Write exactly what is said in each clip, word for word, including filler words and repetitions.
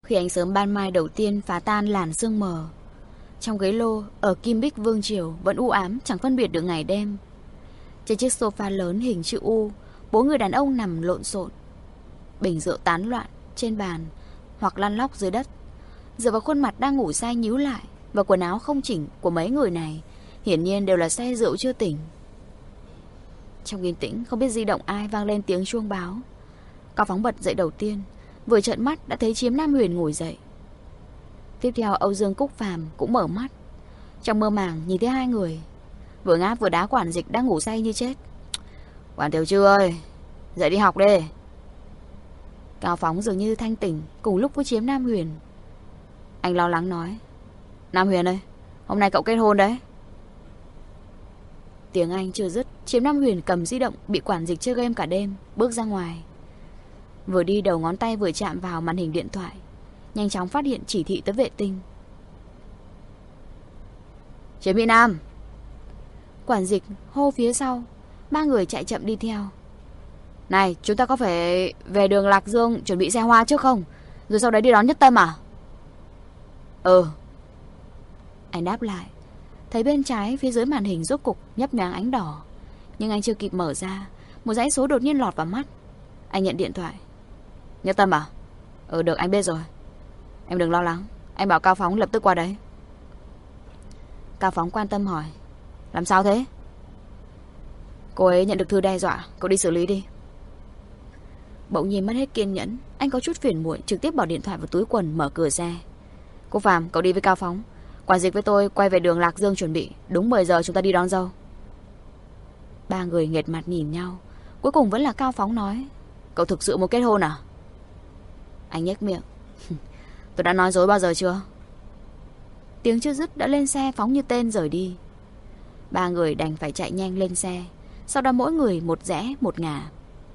Khi ánh sớm ban mai đầu tiên phá tan làn sương mờ, trong ghế lô ở Kim Bích Vương Triều vẫn u ám chẳng phân biệt được ngày đêm. Trên chiếc sofa lớn hình chữ U, bốn người đàn ông nằm lộn xộn, bình rượu tán loạn trên bàn hoặc lăn lóc dưới đất. Dựa vào khuôn mặt đang ngủ say nhíu lại và quần áo không chỉnh của mấy người này, hiển nhiên đều là say rượu chưa tỉnh. Trong yên tĩnh không biết di động ai vang lên tiếng chuông báo. Cao Phóng bật dậy đầu tiên, vừa trợn mắt đã thấy Chiếm Nam Huyền ngồi dậy. Tiếp theo Âu Dương Cúc Phàm cũng mở mắt. Trong mơ màng nhìn thấy hai người, vừa ngáp vừa đá Quản Dịch đang ngủ say như chết. Quản Tiểu Trư ơi, dậy đi học đi. Cao Phóng dường như thanh tỉnh cùng lúc với Chiếm Nam Huyền. Anh lo lắng nói, Nam Huyền ơi, hôm nay cậu kết hôn đấy. Tiếng Anh chưa dứt, Chiếm Nam Huyền cầm di động bị Quản Dịch chơi game cả đêm, bước ra ngoài. Vừa đi đầu ngón tay vừa chạm vào màn hình điện thoại, nhanh chóng phát hiện chỉ thị tới vệ tinh. Chiếm Mỹ Nam. Quản Dịch hô phía sau, ba người chạy chậm đi theo. Này, chúng ta có phải về đường Lạc Dương chuẩn bị xe hoa trước không? Rồi sau đấy đi đón Nhất Tâm à? Ừ. Anh đáp lại. Thấy bên trái phía dưới màn hình rốt cục nhấp nhoáng ánh đỏ, nhưng anh chưa kịp mở ra, một dãy số đột nhiên lọt vào mắt. Anh nhận điện thoại. Nhất Tâm à? Ừ được, anh biết rồi. Em đừng lo lắng, anh bảo Cao Phóng lập tức qua đấy. Cao Phóng quan tâm hỏi, làm sao thế? Cô ấy nhận được thư đe dọa, cậu đi xử lý đi. Bỗng nhiên mất hết kiên nhẫn, anh có chút phiền muộn trực tiếp bỏ điện thoại vào túi quần, mở cửa xe. Cô Phàm, cậu đi với Cao Phóng, Quản Dịch với tôi quay về đường Lạc Dương chuẩn bị, đúng mười giờ chúng ta đi đón dâu. Ba người nghệt mặt nhìn nhau, cuối cùng vẫn là Cao Phóng nói, cậu thực sự muốn kết hôn à? Anh nhếch miệng, tôi đã nói dối bao giờ chưa? Tiếng chưa dứt đã lên xe phóng như tên rời đi. Ba người đành phải chạy nhanh lên xe, sau đó mỗi người một rẽ một ngả.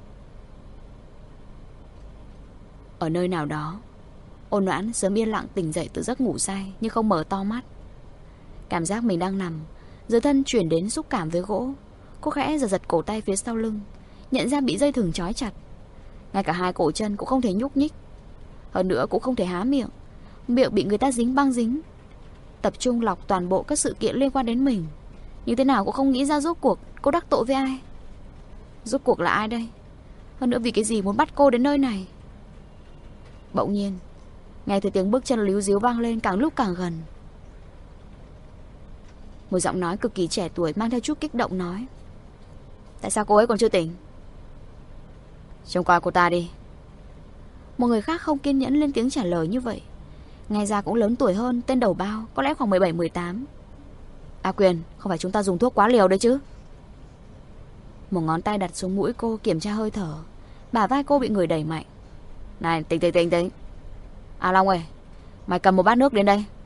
Ở nơi nào đó, Ôn Noãn sớm yên lặng tỉnh dậy từ giấc ngủ say nhưng không mở to mắt. Cảm giác mình đang nằm, dưới thân chuyển đến xúc cảm với gỗ. Cô khẽ giật giật cổ tay phía sau lưng, nhận ra bị dây thừng trói chặt. Ngay cả hai cổ chân cũng không thể nhúc nhích, hơn nữa cũng không thể há miệng. Miệng bị người ta dính băng dính. Tập trung lọc toàn bộ các sự kiện liên quan đến mình, như thế nào cũng không nghĩ ra rốt cuộc cô đắc tội với ai. Rốt cuộc là ai đây? Hơn nữa vì cái gì muốn bắt cô đến nơi này? Bỗng nhiên nghe thấy tiếng bước chân líu díu vang lên càng lúc càng gần. Một giọng nói cực kỳ trẻ tuổi mang theo chút kích động nói, tại sao cô ấy còn chưa tỉnh? Trông coi cô ta đi. Một người khác không kiên nhẫn lên tiếng trả lời như vậy. Nghe ra cũng lớn tuổi hơn tên đầu bao, có lẽ khoảng mười bảy mười tám. A Quyền, không phải chúng ta dùng thuốc quá liều đấy chứ? Một ngón tay đặt xuống mũi cô kiểm tra hơi thở. Bả vai cô bị người đẩy mạnh. Này, tỉnh tỉnh tỉnh tỉnh. A Long ơi, mày cầm một bát nước đến đây.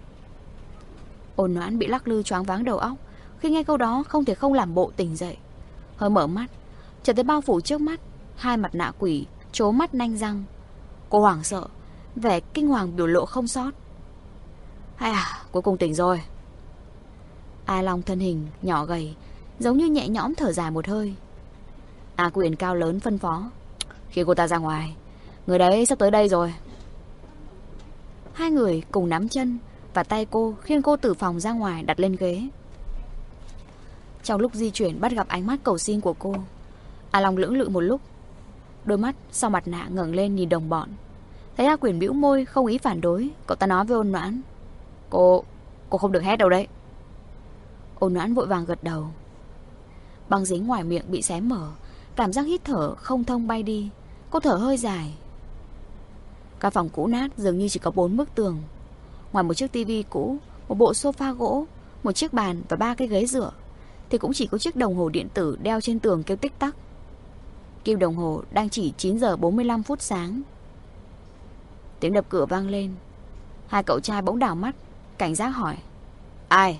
Ôn Noãn bị lắc lư choáng váng đầu óc. Khi nghe câu đó không thể không làm bộ tỉnh dậy. Hơi mở mắt, chợt thấy bao phủ trước mắt hai mặt nạ quỷ trố mắt nanh răng. Cô hoảng sợ, vẻ kinh hoàng biểu lộ không sót. Hay à, cuối cùng tỉnh rồi. A Long thân hình nhỏ gầy, giống như nhẹ nhõm thở dài một hơi. A Quyền cao lớn phân phó, khi cô ta ra ngoài, người đấy sắp tới đây rồi. Hai người cùng nắm chân và tay cô khiêng cô từ phòng ra ngoài đặt lên ghế. Trong lúc di chuyển bắt gặp ánh mắt cầu xin của cô, A Long lưỡng lự một lúc, đôi mắt sau mặt nạ ngẩng lên nhìn đồng bọn. Thấy A Quyền bĩu môi không ý phản đối, cậu ta nói với Ôn Noãn, Cô, cô không được hét đâu đấy. Ôn Noãn vội vàng gật đầu. Băng dính ngoài miệng bị xé mở, cảm giác hít thở không thông bay đi. Cô thở hơi dài. Căn phòng cũ nát dường như chỉ có bốn bức tường. Ngoài một chiếc tivi cũ, một bộ sofa gỗ, một chiếc bàn và ba cái ghế dựa, thì cũng chỉ có chiếc đồng hồ điện tử đeo trên tường kêu tích tắc. Kim đồng hồ đang chỉ chín giờ bốn mươi lăm phút sáng. Tiếng đập cửa vang lên. Hai cậu trai bỗng đảo mắt, cảnh giác hỏi, ai?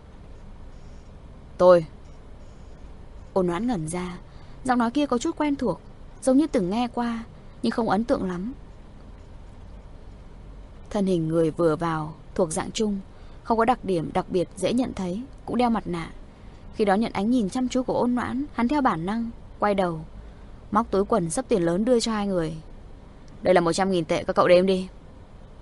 Tôi. Ôn Noãn ngẩn ra. Giọng nói kia có chút quen thuộc, giống như từng nghe qua, nhưng không ấn tượng lắm. Thân hình người vừa vào thuộc dạng trung, không có đặc điểm đặc biệt dễ nhận thấy, cũng đeo mặt nạ. Khi đó nhận ánh nhìn chăm chú của Ôn Noãn, hắn theo bản năng quay đầu, móc túi quần xấp tiền lớn đưa cho hai người. Đây là một trăm nghìn tệ, các cậu đếm đi.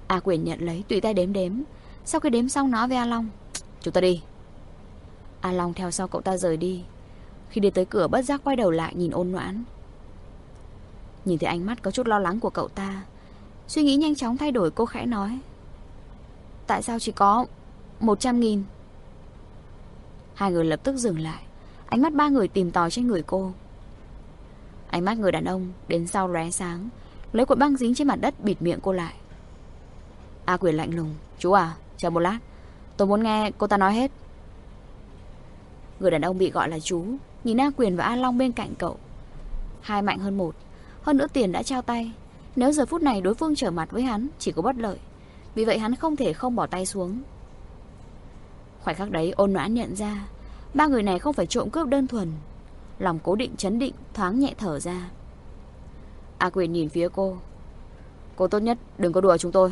A Quyền nhận lấy, tùy tay đếm đếm. Sau khi đếm xong nói với A Long: Chúng ta đi. A Long theo sau cậu ta rời đi. Khi đi tới cửa bất giác quay đầu lại nhìn Ôn Noãn. Nhìn thấy ánh mắt có chút lo lắng của cậu ta, suy nghĩ nhanh chóng thay đổi, cô khẽ nói: Tại sao chỉ có một trăm nghìn? Hai người lập tức dừng lại. Ánh mắt ba người tìm tòi trên người cô. Ánh mắt người đàn ông đến sau lóe sáng, lấy cuộn băng dính trên mặt đất bịt miệng cô lại. A Quyền lạnh lùng: Chú à, chờ một lát, tôi muốn nghe cô ta nói hết. Người đàn ông bị gọi là chú nhìn A Quyền và A Long bên cạnh cậu. Hai mạnh hơn một. Hơn nữa tiền đã trao tay. Nếu giờ phút này đối phương trở mặt với hắn chỉ có bất lợi. Vì vậy hắn không thể không bỏ tay xuống. Khoảnh khắc đấy Ôn Noãn nhận ra ba người này không phải trộm cướp đơn thuần. Lòng cố định chấn định, thoáng nhẹ thở ra. A Quyền nhìn phía cô: Cô tốt nhất đừng có đùa chúng tôi.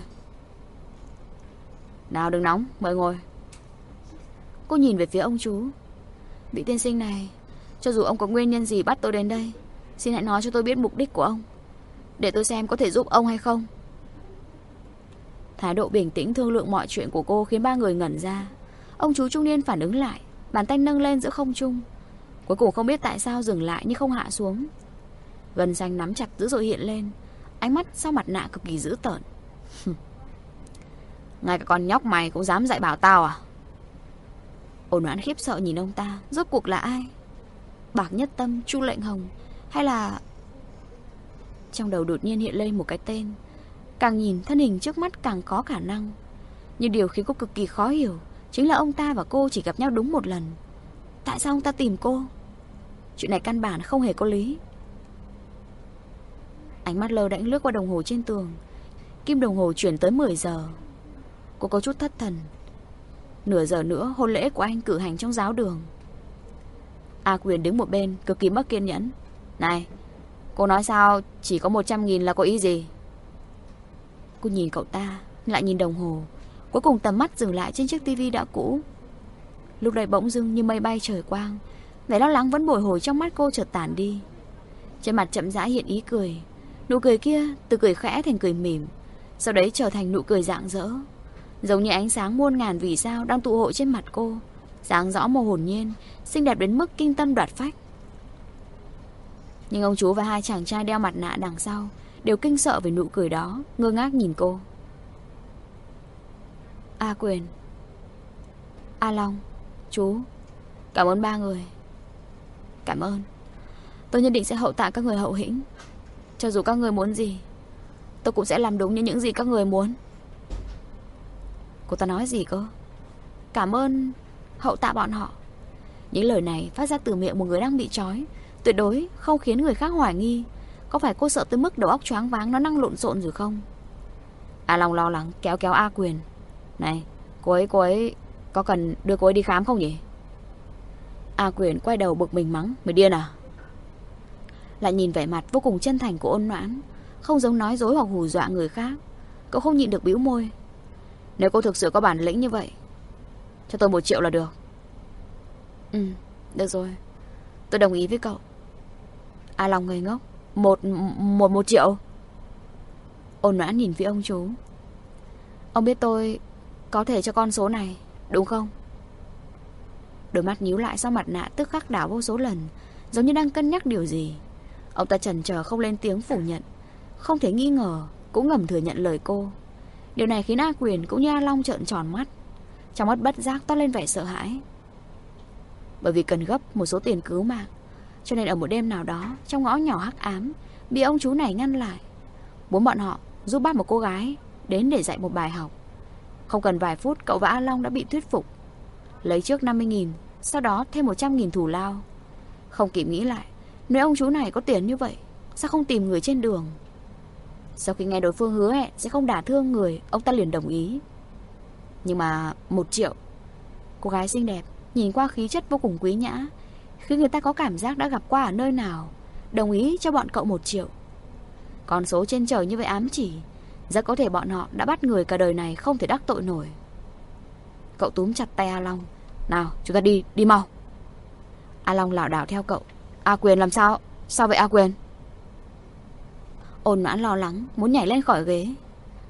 Nào đừng nóng, mời ngồi. Cô nhìn về phía ông chú: Vị tiên sinh này, cho dù ông có nguyên nhân gì bắt tôi đến đây, xin hãy nói cho tôi biết mục đích của ông, để tôi xem có thể giúp ông hay không. Thái độ bình tĩnh thương lượng mọi chuyện của cô khiến ba người ngẩn ra. Ông chú trung niên phản ứng lại, bàn tay nâng lên giữa không trung, cuối cùng không biết tại sao dừng lại nhưng không hạ xuống. Gân xanh nắm chặt dữ dội hiện lên, ánh mắt sau mặt nạ cực kỳ dữ tợn. Ngay cả con nhóc mày cũng dám dạy bảo tao à? Ôn Noãn khiếp sợ nhìn ông ta. Rốt cuộc là ai? Bạc Nhất Tâm, Chu Lệnh Hồng, hay là... Trong đầu đột nhiên hiện lên một cái tên. Càng nhìn thân hình trước mắt càng có khả năng. Nhưng điều khiến cô cực kỳ khó hiểu chính là ông ta và cô chỉ gặp nhau đúng một lần. Tại sao ông ta tìm cô? Chuyện này căn bản không hề có lý. Ánh mắt lơ đãng lướt qua đồng hồ trên tường. Kim đồng hồ chuyển tới mười giờ. Cô có chút thất thần. Nửa giờ nữa hôn lễ của anh cử hành trong giáo đường. A Quyền đứng một bên cực kỳ mất kiên nhẫn. Này, cô nói sao chỉ có một trăm nghìn là có ý gì? Cô nhìn cậu ta, lại nhìn đồng hồ. Cuối cùng tầm mắt dừng lại trên chiếc tivi đã cũ. Lúc này bỗng dưng như mây bay trời quang, vẻ lo lắng vẫn bồi hồi trong mắt cô chợt tản đi. Trên mặt chậm rãi hiện ý cười. Nụ cười kia từ cười khẽ thành cười mỉm, sau đấy trở thành nụ cười rạng rỡ, giống như ánh sáng muôn ngàn vì sao đang tụ hội trên mặt cô, sáng rõ màu hồn nhiên, xinh đẹp đến mức kinh tâm đoạt phách. Nhưng ông chú và hai chàng trai đeo mặt nạ đằng sau đều kinh sợ về nụ cười đó, ngơ ngác nhìn cô. A Quyền, A Long, chú, cảm ơn ba người. Cảm ơn. Tôi nhất định sẽ hậu tạ các người hậu hĩnh. Cho dù các người muốn gì, tôi cũng sẽ làm đúng như những gì các người muốn. Cô ta nói gì cơ? Cảm ơn hậu tạ bọn họ. Những lời này phát ra từ miệng một người đang bị trói, tuyệt đối không khiến người khác hoài nghi. Có phải cô sợ tới mức đầu óc choáng váng, nó năng lộn xộn rồi không? A Long lo lắng kéo kéo A Quyền. Này, cô ấy, cô ấy có cần đưa cô ấy đi khám không nhỉ? A Quyền quay đầu bực mình mắng. Mày điên à? Lại nhìn vẻ mặt vô cùng chân thành của Ôn Noãn, không giống nói dối hoặc hù dọa người khác. Cậu không nhịn được bĩu môi. Nếu cô thực sự có bản lĩnh như vậy, cho tôi một triệu là được. Ừ, được rồi, tôi đồng ý với cậu. A Long ngây ngốc. Một, một, một triệu? Ôn Noãn nhìn phía ông chú. Ông biết tôi có thể cho con số này, đúng không? Đôi mắt nhíu lại sau mặt nạ tức khắc đảo vô số lần, giống như đang cân nhắc điều gì. Ông ta chần chờ không lên tiếng phủ nhận. Không thể nghi ngờ, cũng ngầm thừa nhận lời cô. Điều này khiến A Quyền cũng như A Long trợn tròn mắt, trong mắt bất giác toát lên vẻ sợ hãi. Bởi vì cần gấp một số tiền cứu mạng, cho nên ở một đêm nào đó, trong ngõ nhỏ hắc ám, bị ông chú này ngăn lại, muốn bọn họ giúp bắt một cô gái đến để dạy một bài học. Không cần vài phút, cậu và A Long đã bị thuyết phục. Lấy trước năm mươi nghìn, sau đó thêm một trăm nghìn thù lao. Không kịp nghĩ lại, nếu ông chú này có tiền như vậy, sao không tìm người trên đường? Sau khi nghe đối phương hứa hẹn sẽ không đả thương người, ông ta liền đồng ý. Nhưng mà một triệu. Cô gái xinh đẹp, nhìn qua khí chất vô cùng quý nhã, khiến người ta có cảm giác đã gặp qua ở nơi nào. Đồng ý cho bọn cậu một triệu. Con số trên trời như vậy ám chỉ, rất có thể bọn họ đã bắt người cả đời này không thể đắc tội nổi. Cậu túm chặt tay A Long. Nào, chúng ta đi, đi mau. A Long lảo đảo theo cậu. A Quyền làm sao? Sao vậy A Quyền? Ôn Noãn lo lắng, muốn nhảy lên khỏi ghế.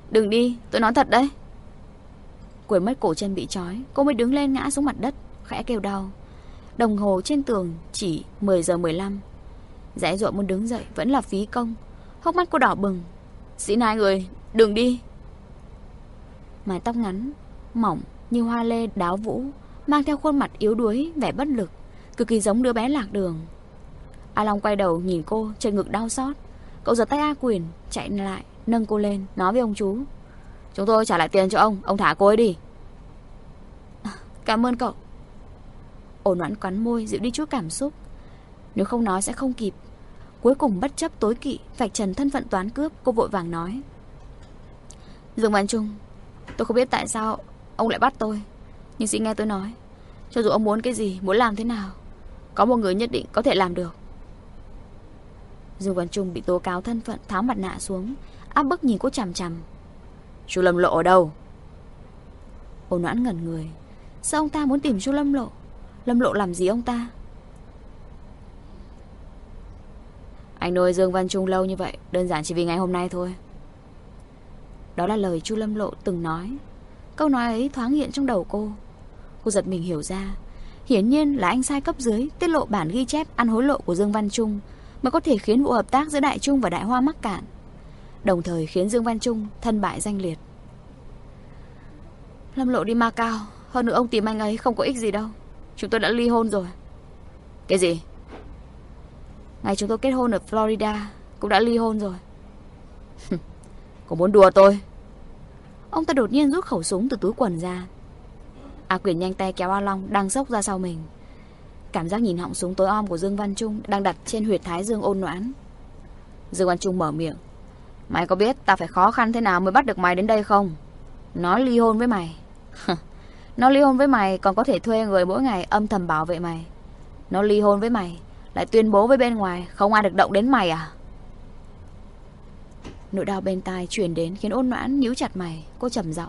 Đừng đi, tôi nói thật đấy. Quên mất cổ chân bị trói, cô mới đứng lên ngã xuống mặt đất, khẽ kêu đau. Đồng hồ trên tường chỉ mười giờ mười lăm. Dãy dụa muốn đứng dậy vẫn là phí công. Hốc mắt cô đỏ bừng. Xin hai người, đừng đi. Mái tóc ngắn, mỏng như hoa lê đáo vũ, mang theo khuôn mặt yếu đuối, vẻ bất lực, cực kỳ giống đứa bé lạc đường. A Long quay đầu nhìn cô, trên ngực đau xót. Cậu giật tay A Quyền, chạy lại, nâng cô lên, nói với ông chú: Chúng tôi trả lại tiền cho ông, ông thả cô ấy đi. Cảm ơn cậu. Ổn Noãn cắn môi, dịu đi chút cảm xúc. Nếu không nói sẽ không kịp. Cuối cùng bất chấp tối kỵ, vạch trần thân phận toán cướp, cô vội vàng nói: Dương Văn Trung, tôi không biết tại sao ông lại bắt tôi, nhưng xin nghe tôi nói, cho dù ông muốn cái gì, muốn làm thế nào, có một người nhất định có thể làm được. Dương Văn Trung bị tố cáo thân phận, tháo mặt nạ xuống, áp bức nhìn cô chằm chằm. Chu Lâm Lộ ở đâu? Ôn Noãn ngẩn người. Sao ông ta muốn tìm Chu Lâm Lộ? Lâm Lộ làm gì ông ta? Anh nuôi Dương Văn Trung lâu như vậy đơn giản chỉ vì ngày hôm nay thôi. Đó là lời Chu Lâm Lộ từng nói. Câu nói ấy thoáng hiện trong đầu cô. Cô giật mình hiểu ra, hiển nhiên là anh sai cấp dưới tiết lộ bản ghi chép ăn hối lộ của Dương Văn Trung, mới có thể khiến vụ hợp tác giữa Đại Trung và Đại Hoa mắc cạn, đồng thời khiến Dương Văn Trung thân bại danh liệt. Lâm Lộ đi Macau, hơn nữa ông tìm anh ấy không có ích gì đâu. Chúng tôi đã ly hôn rồi. Cái gì? Ngày chúng tôi kết hôn ở Florida cũng đã ly hôn rồi. Cô muốn đùa tôi? Ông ta đột nhiên rút khẩu súng từ túi quần ra. A Quyền nhanh tay kéo A Long đang sốc ra sau mình. Cảm giác nhìn họng súng tối om của Dương Văn Trung đang đặt trên huyệt thái dương Ôn Noãn. Dương Văn Trung mở miệng: Mày có biết ta phải khó khăn thế nào mới bắt được mày đến đây không? Nó ly hôn với mày. Nó ly hôn với mày còn có thể thuê người mỗi ngày âm thầm bảo vệ mày. Nó ly hôn với mày lại tuyên bố với bên ngoài không ai được động đến mày à? Nỗi đau bên tai truyền đến khiến Ôn Noãn nhíu chặt mày. Cô trầm giọng: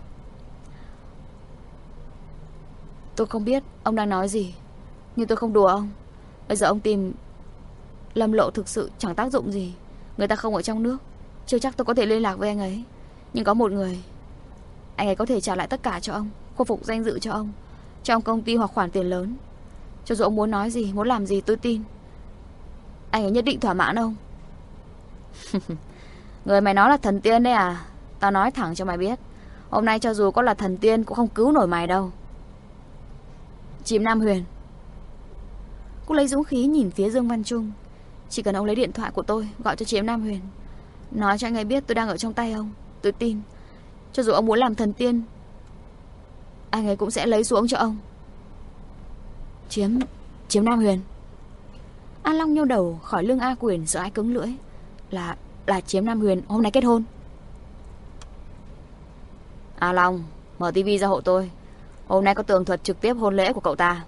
Tôi không biết ông đang nói gì, nhưng tôi không đùa ông. Bây giờ ông tìm Lâm Lộ thực sự chẳng tác dụng gì. Người ta không ở trong nước, chưa chắc tôi có thể liên lạc với anh ấy. Nhưng có một người, anh ấy có thể trả lại tất cả cho ông, khôi phục danh dự cho ông, cho ông công ty hoặc khoản tiền lớn. Cho dù ông muốn nói gì, muốn làm gì, tôi tin anh ấy nhất định thỏa mãn ông. Người mày nói là thần tiên đấy à? Tao nói thẳng cho mày biết, hôm nay cho dù có là thần tiên cũng không cứu nổi mày đâu. Chìm Nam Huyền. Cô lấy dũng khí nhìn phía Dương Văn Trung. Chỉ cần ông lấy điện thoại của tôi, gọi cho Chiếm Nam Huyền, nói cho anh ấy biết tôi đang ở trong tay ông, tôi tin cho dù ông muốn làm thần tiên, anh ấy cũng sẽ lấy xuống cho ông. Chiếm Chiếm Nam Huyền. A Long nhô đầu khỏi lưng A Quyền, sợ ai cứng lưỡi. Là Là Chiếm Nam Huyền hôm nay kết hôn. A Long, mở tivi ra hộ tôi. Hôm nay có tường thuật trực tiếp hôn lễ của cậu ta.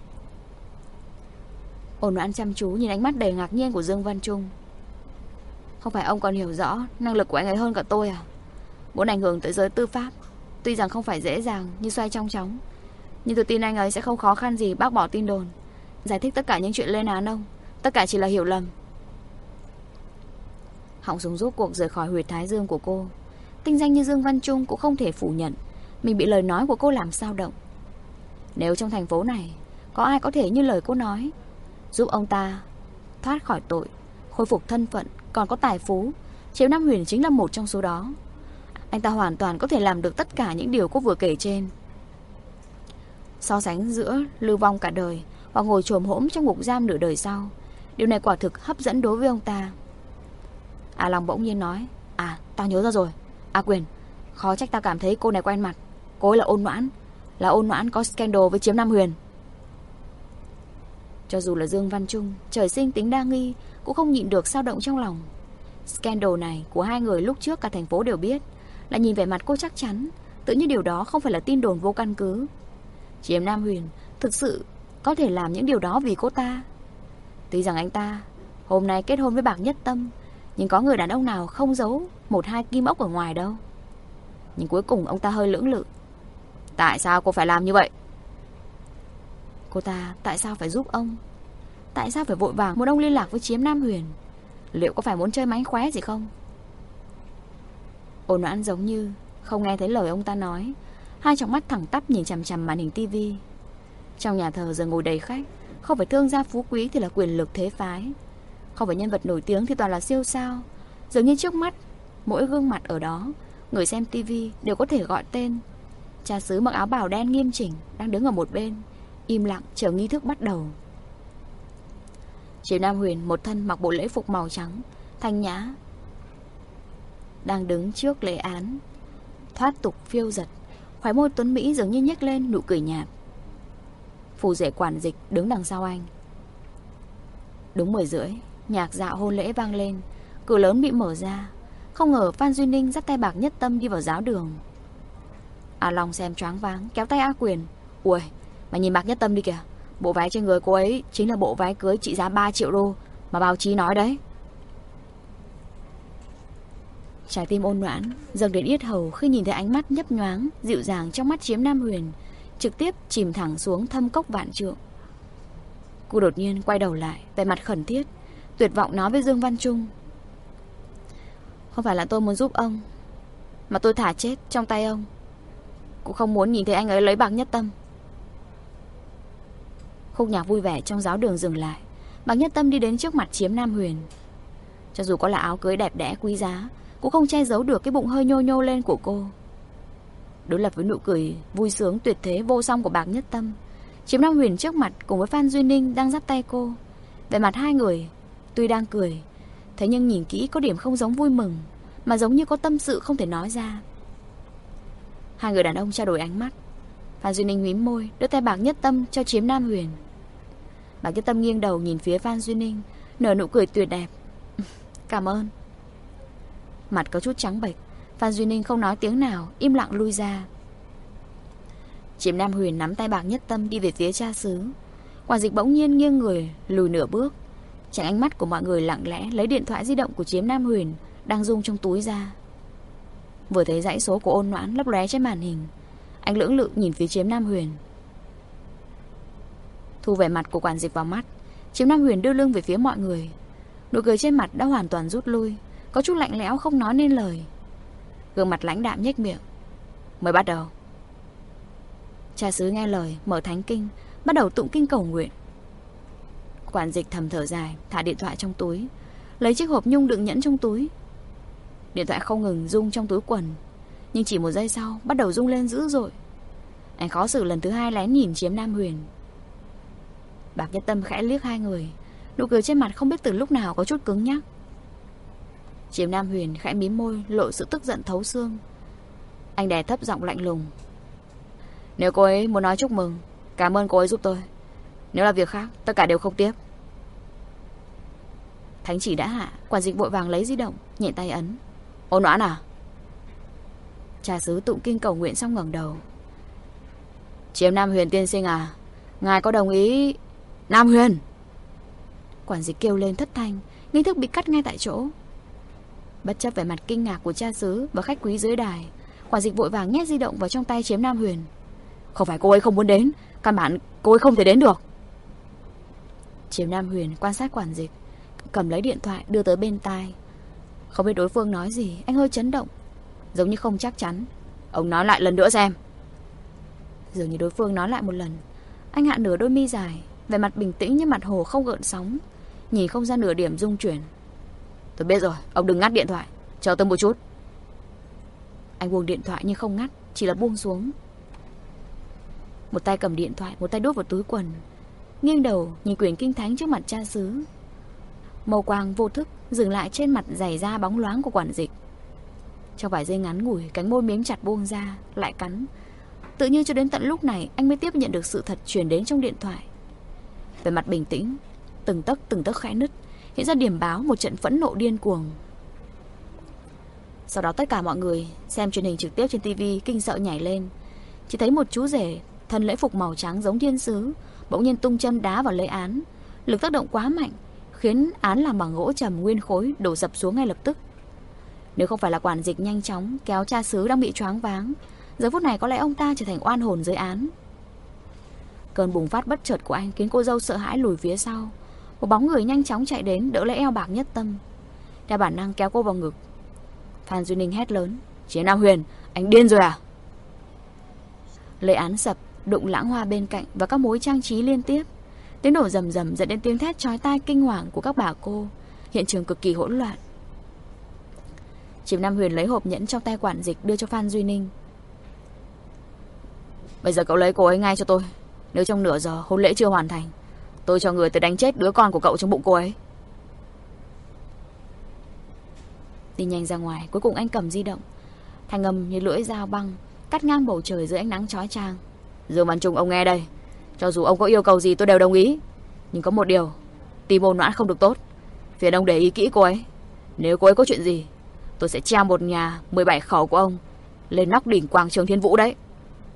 Ôn Noãn chăm chú nhìn ánh mắt đầy ngạc nhiên của Dương Văn Trung. Không phải ông còn hiểu rõ năng lực của anh ấy hơn cả tôi à? Muốn ảnh hưởng tới giới tư pháp, tuy rằng không phải dễ dàng như xoay trong chóng, nhưng tôi tin anh ấy sẽ không khó khăn gì bác bỏ tin đồn, giải thích tất cả những chuyện lên án ông. Tất cả chỉ là hiểu lầm. Họng súng rút cuộc rời khỏi huyệt thái dương của cô. Tinh danh như Dương Văn Trung cũng không thể phủ nhận mình bị lời nói của cô làm xao động. Nếu trong thành phố này có ai có thể như lời cô nói, giúp ông ta thoát khỏi tội, khôi phục thân phận, còn có tài phú, Chiếm Nam Huyền chính là một trong số đó. Anh ta hoàn toàn có thể làm được tất cả những điều cô vừa kể trên. So sánh giữa lưu vong cả đời hoặc ngồi chồm hỗn trong ngục giam nửa đời sau, điều này quả thực hấp dẫn đối với ông ta. A Long bỗng nhiên nói: À, tao nhớ ra rồi. A Quyền, khó trách tao cảm thấy cô này quen mặt. Cô ấy là Ôn Noãn. Là Ôn Noãn có scandal với Chiếm Nam Huyền. Cho dù là Dương Văn Trung trời sinh tính đa nghi, cũng không nhịn được dao động trong lòng. Scandal này của hai người lúc trước cả thành phố đều biết. Lại nhìn vẻ mặt cô chắc chắn, tự nhiên điều đó không phải là tin đồn vô căn cứ. Chiếm Nam Huyền thực sự có thể làm những điều đó vì cô ta. Tuy rằng anh ta hôm nay kết hôn với Bạc Nhất Tâm, nhưng có người đàn ông nào không giấu một hai kim ốc ở ngoài đâu. Nhưng cuối cùng ông ta hơi lưỡng lự. Tại sao cô phải làm như vậy? Cô ta tại sao phải giúp ông? Tại sao phải vội vàng muốn ông liên lạc với Chiếm Nam Huyền? Liệu có phải muốn chơi mánh khóe gì không? Ôn Noãn giống như không nghe thấy lời ông ta nói, hai tròng mắt thẳng tắp nhìn chằm chằm màn hình tivi. Trong nhà thờ giờ ngồi đầy khách, không phải thương gia phú quý thì là quyền lực thế phái, không phải nhân vật nổi tiếng thì toàn là siêu sao. Dường như trước mắt mỗi gương mặt ở đó, người xem tivi đều có thể gọi tên. Cha xứ mặc áo bào đen nghiêm chỉnh đang đứng ở một bên, im lặng chờ nghi thức bắt đầu. Triệu Nam Huyền một thân mặc bộ lễ phục màu trắng, thanh nhã, đang đứng trước lễ án, thoát tục phiêu giật, khóe môi tuấn mỹ dường như nhếch lên nụ cười nhạt. Phù rể quản dịch đứng đằng sau anh. Đúng mười rưỡi, nhạc dạo hôn lễ vang lên, cửa lớn bị mở ra. Không ngờ Phan Duy Ninh dắt tay Bạc Nhất Tâm đi vào giáo đường. A Long xem choáng váng, kéo tay A Quyền. Ui, mày nhìn Bạc Nhất Tâm đi kìa, bộ váy trên người cô ấy chính là bộ váy cưới trị giá ba triệu đô mà báo chí nói đấy. Trái tim ôn nhoãn dâng đến yết hầu khi nhìn thấy ánh mắt nhấp nhoáng dịu dàng trong mắt Chiếm Nam Huyền, trực tiếp chìm thẳng xuống thâm cốc vạn trượng. Cô đột nhiên quay đầu lại, vẻ mặt khẩn thiết, tuyệt vọng nói với Dương Văn Trung: không phải là tôi muốn giúp ông, mà tôi thả chết trong tay ông. Cũng không muốn nhìn thấy anh ấy lấy Bạc Nhất Tâm. Khúc nhạc vui vẻ trong giáo đường dừng lại. Bạc Nhất Tâm đi đến trước mặt Chiếm Nam Huyền. Cho dù có là áo cưới đẹp đẽ quý giá, cũng không che giấu được cái bụng hơi nhô nhô lên của cô. Đối lập với nụ cười vui sướng tuyệt thế vô song của Bạc Nhất Tâm, Chiếm Nam Huyền trước mặt cùng với Phan Duy Ninh đang dắt tay cô, vẻ mặt hai người tuy đang cười, thế nhưng nhìn kỹ có điểm không giống vui mừng, mà giống như có tâm sự không thể nói ra. Hai người đàn ông trao đổi ánh mắt. Phan Duy Ninh mím môi, đưa tay Bạc Nhất Tâm cho Chiếm Nam Huyền. Bạc Nhất Tâm nghiêng đầu nhìn phía Phan Duy Ninh, nở nụ cười tuyệt đẹp. Cảm ơn. Mặt có chút trắng bệch, Phan Duy Ninh không nói tiếng nào, im lặng lui ra. Chiếm Nam Huyền nắm tay Bạc Nhất Tâm đi về phía cha xứ. Quản dịch bỗng nhiên nghiêng người lùi nửa bước, tránh ánh mắt của mọi người, lặng lẽ lấy điện thoại di động của Chiếm Nam Huyền đang rung trong túi ra. Vừa thấy dãy số của ôn noãn lấp lóe trên màn hình, anh lưỡng lự nhìn phía Chiếm Nam Huyền. Thu vẻ mặt của quản dịch vào mắt, Chiếm Nam Huyền đưa lưng về phía mọi người. Nụ cười trên mặt đã hoàn toàn rút lui, có chút lạnh lẽo không nói nên lời. Gương mặt lãnh đạm nhếch miệng. Mới bắt đầu. Cha xứ nghe lời, mở thánh kinh, bắt đầu tụng kinh cầu nguyện. Quản dịch thầm thở dài, thả điện thoại trong túi, lấy chiếc hộp nhung đựng nhẫn trong túi. Điện thoại không ngừng rung trong túi quần, nhưng chỉ một giây sau bắt đầu rung lên dữ dội. Anh khó xử lần thứ hai lén nhìn Chiếm Nam Huyền. Bạc Nhất Tâm khẽ liếc hai người, nụ cười trên mặt không biết từ lúc nào có chút cứng nhắc. Chiếm Nam Huyền khẽ mím môi, lộ sự tức giận thấu xương. Anh đè thấp giọng lạnh lùng. Nếu cô ấy muốn nói chúc mừng, cảm ơn cô ấy giúp tôi. Nếu là việc khác, tất cả đều không tiếp. Thánh chỉ đã hạ, quản dịch vội vàng lấy di động, nhẹ tay ấn. Ôn noãn à? Cha xứ tụng kinh cầu nguyện xong ngẩng đầu. Chiếm Nam Huyền tiên sinh à, ngài có đồng ý? Nam Huyền! Quản dịch kêu lên thất thanh, nghi thức bị cắt ngay tại chỗ. Bất chấp vẻ mặt kinh ngạc của cha xứ và khách quý dưới đài, quản dịch vội vàng nhét di động vào trong tay Chiếm Nam Huyền. Không phải cô ấy không muốn đến, căn bản cô ấy không thể đến được. Chiếm Nam Huyền quan sát quản dịch, cầm lấy điện thoại đưa tới bên tai. Không biết đối phương nói gì, anh hơi chấn động, giống như không chắc chắn. Ông nói lại lần nữa xem. Dường như đối phương nói lại một lần. Anh hạ nửa đôi mi dài, vẻ mặt bình tĩnh như mặt hồ không gợn sóng, nhìn không ra nửa điểm rung chuyển. Tôi biết rồi, ông đừng ngắt điện thoại, chờ tôi một chút. Anh buông điện thoại nhưng không ngắt, chỉ là buông xuống. Một tay cầm điện thoại, một tay đút vào túi quần, nghiêng đầu nhìn quyển kinh thánh trước mặt cha xứ. Màu quang vô thức dừng lại trên mặt dày da bóng loáng của quản dịch. Trong vài giây ngắn ngủi, cánh môi miếm chặt buông ra, lại cắn. Tự nhiên cho đến tận lúc này anh mới tiếp nhận được sự thật truyền đến trong điện thoại. Về mặt bình tĩnh, từng tấc từng tấc khẽ nứt, hiện ra điểm báo một trận phẫn nộ điên cuồng. Sau đó tất cả mọi người xem truyền hình trực tiếp trên tivi kinh sợ nhảy lên. Chỉ thấy một chú rể thân lễ phục màu trắng giống thiên sứ bỗng nhiên tung chân đá vào lễ án. Lực tác động quá mạnh, khiến án làm bằng gỗ trầm nguyên khối đổ sập xuống ngay lập tức. Nếu không phải là quản dịch nhanh chóng kéo cha xứ đang bị choáng váng, giờ phút này có lẽ ông ta trở thành oan hồn dưới án. Cơn bùng phát bất chợt của anh khiến cô dâu sợ hãi lùi phía sau. Một bóng người nhanh chóng chạy đến đỡ lấy eo Bạc Nhất Tâm, theo bản năng kéo cô vào ngực. Phan Duy Ninh hét lớn. Chiếm Nam Huyền, anh điên rồi à? Lệ án sập, đụng lãng hoa bên cạnh và các mối trang trí liên tiếp. Tiếng nổ rầm rầm dẫn đến tiếng thét chói tai kinh hoàng của các bà cô. Hiện trường cực kỳ hỗn loạn. Chiếm Nam Huyền lấy hộp nhẫn trong tay quản dịch đưa cho Phan Duy Ninh. Bây giờ cậu lấy cô ấy ngay cho tôi. Nếu trong nửa giờ hôn lễ chưa hoàn thành, tôi cho người tới đánh chết đứa con của cậu trong bụng cô ấy. Đi nhanh ra ngoài, cuối cùng anh cầm di động. Thanh âm như lưỡi dao băng cắt ngang bầu trời dưới ánh nắng chói chang. Dương Văn Trung, ông nghe đây. Cho dù ông có yêu cầu gì tôi đều đồng ý. Nhưng có một điều, tim Ôn Noãn không được tốt. Phiền ông để ý kỹ cô ấy. Nếu cô ấy có chuyện gì, tôi sẽ treo một nhà mười bảy khẩu của ông lên nóc đỉnh quảng trường Thiên Vũ đấy.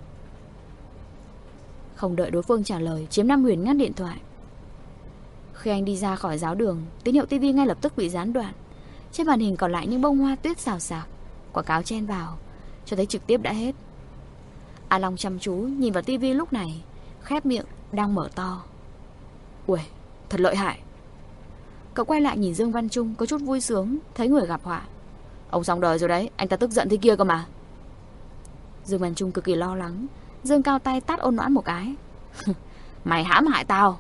Không đợi đối phương trả lời, Chiếm Nam Huyền ngắt điện thoại. Khi anh đi ra khỏi giáo đường, tín hiệu tivi ngay lập tức bị gián đoạn. Trên màn hình còn lại những bông hoa tuyết xào xạc, quảng cáo chen vào, cho thấy trực tiếp đã hết. A Long chăm chú nhìn vào tivi lúc này, khép miệng đang mở to. Ui, thật lợi hại. Cậu quay lại nhìn Dương Văn Trung có chút vui sướng, thấy người gặp họa. Ông xong đời rồi đấy, anh ta tức giận thế kia cơ mà. Dương Văn Trung cực kỳ lo lắng, giương cao tay tát Ôn Noãn một cái. Mày hãm hại tao.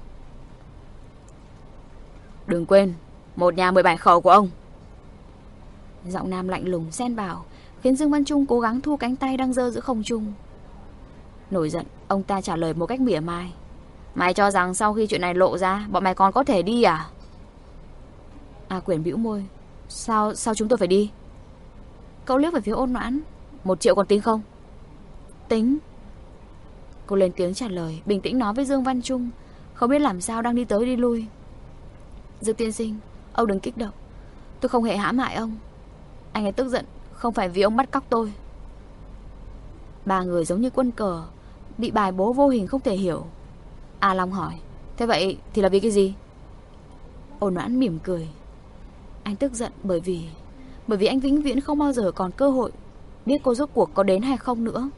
Đừng quên, một nhà mười bảy khẩu của ông. Giọng nam lạnh lùng xen vào, khiến Dương Văn Trung cố gắng thu cánh tay đang giơ giữa không trung. Nổi giận, ông ta trả lời một cách mỉa mai. Mày cho rằng sau khi chuyện này lộ ra, bọn mày còn có thể đi à? A Quyền bĩu môi. Sao, sao chúng tôi phải đi? Cậu liếc về phía Ôn Noãn. Một triệu còn tính không? Tính. Cô lên tiếng trả lời, bình tĩnh nói với Dương Văn Trung, không biết làm sao đang đi tới đi lui. Dương tiên sinh, ông đừng kích động. Tôi không hề hãm hại ông. Anh ấy tức giận không phải vì ông bắt cóc tôi. Ba người giống như quân cờ, bị bài bố vô hình không thể hiểu. A Long hỏi, thế vậy thì là vì cái gì? Ôn Noãn mỉm cười. Anh tức giận bởi vì Bởi vì anh vĩnh viễn không bao giờ còn cơ hội biết cô rốt cuộc có đến hay không nữa.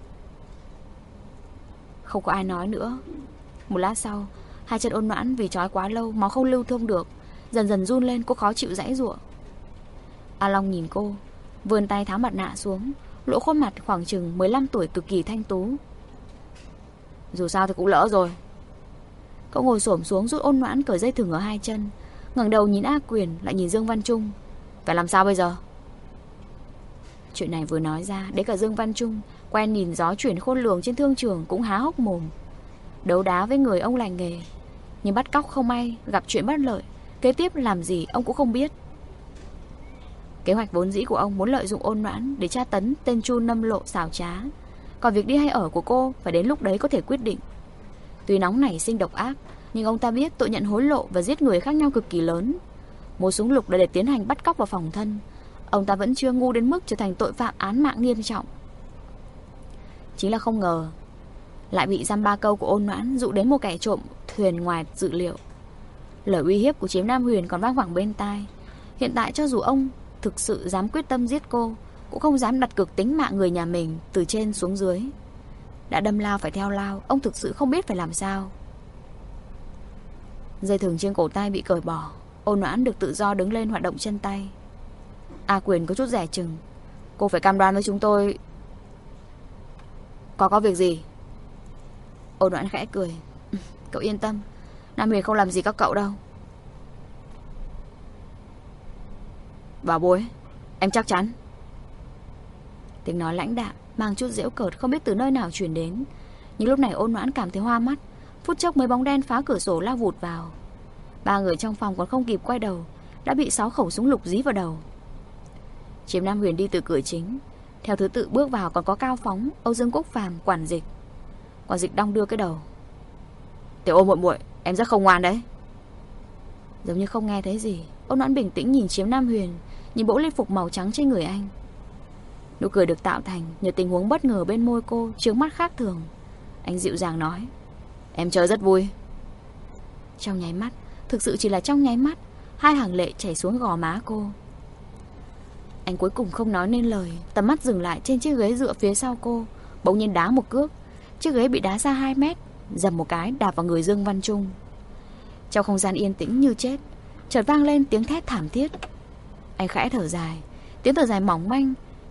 Không có ai nói nữa. Một lát sau, hai chân Ôn Noãn vì trói quá lâu, máu không lưu thông được, dần dần run lên, cô khó chịu giãy giụa. A Long nhìn cô, vươn tay tháo mặt nạ xuống, lộ khuôn mặt khoảng chừng mười lăm tuổi cực kỳ thanh tú. Dù sao thì cũng lỡ rồi. Cậu ngồi xổm xuống rút Ôn Noãn cởi dây thừng ở hai chân, ngẩng đầu nhìn A Quyền, lại nhìn Dương Văn Trung. Phải làm sao bây giờ? Chuyện này vừa nói ra, đến cả Dương Văn Trung, quen nhìn gió chuyển khôn lường trên thương trường, cũng há hốc mồm. Đấu đá với người ông lành nghề, nhưng bắt cóc không may gặp chuyện bất lợi, kế tiếp làm gì ông cũng không biết. Kế hoạch vốn dĩ của ông muốn lợi dụng Ôn Noãn để tra tấn tên Chu Nâm Lộ xảo trá, còn việc đi hay ở của cô phải đến lúc đấy có thể quyết định. Tuy nóng nảy sinh độc ác, nhưng ông ta biết tội nhận hối lộ và giết người khác nhau cực kỳ lớn. Mua súng lục để tiến hành bắt cóc và phòng thân, ông ta vẫn chưa ngu đến mức trở thành tội phạm án mạng nghiêm trọng. Chính là không ngờ lại bị dăm ba câu của Ôn Noãn dụ đến một kẻ trộm thuyền ngoài dự liệu. Lời uy hiếp của Chiếm Nam Huyền còn vang vẳng bên tai. Hiện tại cho dù ông thực sự dám quyết tâm giết cô, cũng không dám đặt cược tính mạng người nhà mình từ trên xuống dưới. Đã đâm lao phải theo lao, ông thực sự không biết phải làm sao. Dây thừng trên cổ tay bị cởi bỏ, Ôn Noãn được tự do đứng lên hoạt động chân tay. A Quyền có chút dè chừng. Cô phải cam đoan với chúng tôi. Có có việc gì? Ôn Noãn khẽ cười. Cậu yên tâm, Nam Huyền không làm gì các cậu đâu. Bảo bối, em chắc chắn? Tiếng nói lãnh đạm mang chút giễu cợt không biết từ nơi nào truyền đến. Nhưng lúc này Ôn Noãn cảm thấy hoa mắt. Phút chốc mấy bóng đen phá cửa sổ lao vụt vào. Ba người trong phòng còn không kịp quay đầu đã bị sáu khẩu súng lục dí vào đầu. Chiếm Nam Huyền đi từ cửa chính, theo thứ tự bước vào còn có Cao Phóng, Âu Dương Quốc Phàm, quản dịch. Quản dịch đong đưa cái đầu. Tiểu Ô muội muội, em rất không ngoan đấy. Giống như không nghe thấy gì, Ôn Noãn bình tĩnh nhìn Chiếm Nam Huyền, nhìn bộ lễ phục màu trắng trên người anh. Nụ cười được tạo thành nhờ tình huống bất ngờ bên môi cô chướng mắt khác thường. Anh dịu dàng nói, em chơi rất vui. Trong nháy mắt, thực sự chỉ là trong nháy mắt, hai hàng lệ chảy xuống gò má cô. Anh cuối cùng không nói nên lời, tầm mắt dừng lại trên chiếc ghế dựa phía sau cô, bỗng nhiên đá một cước. Chiếc ghế bị đá ra hai mét, dầm một cái đạp vào người Dương Văn Trung. Trong không gian yên tĩnh như chết, chợt vang lên tiếng thét thảm thiết. Anh khẽ thở dài, tiếng thở dài mỏng manh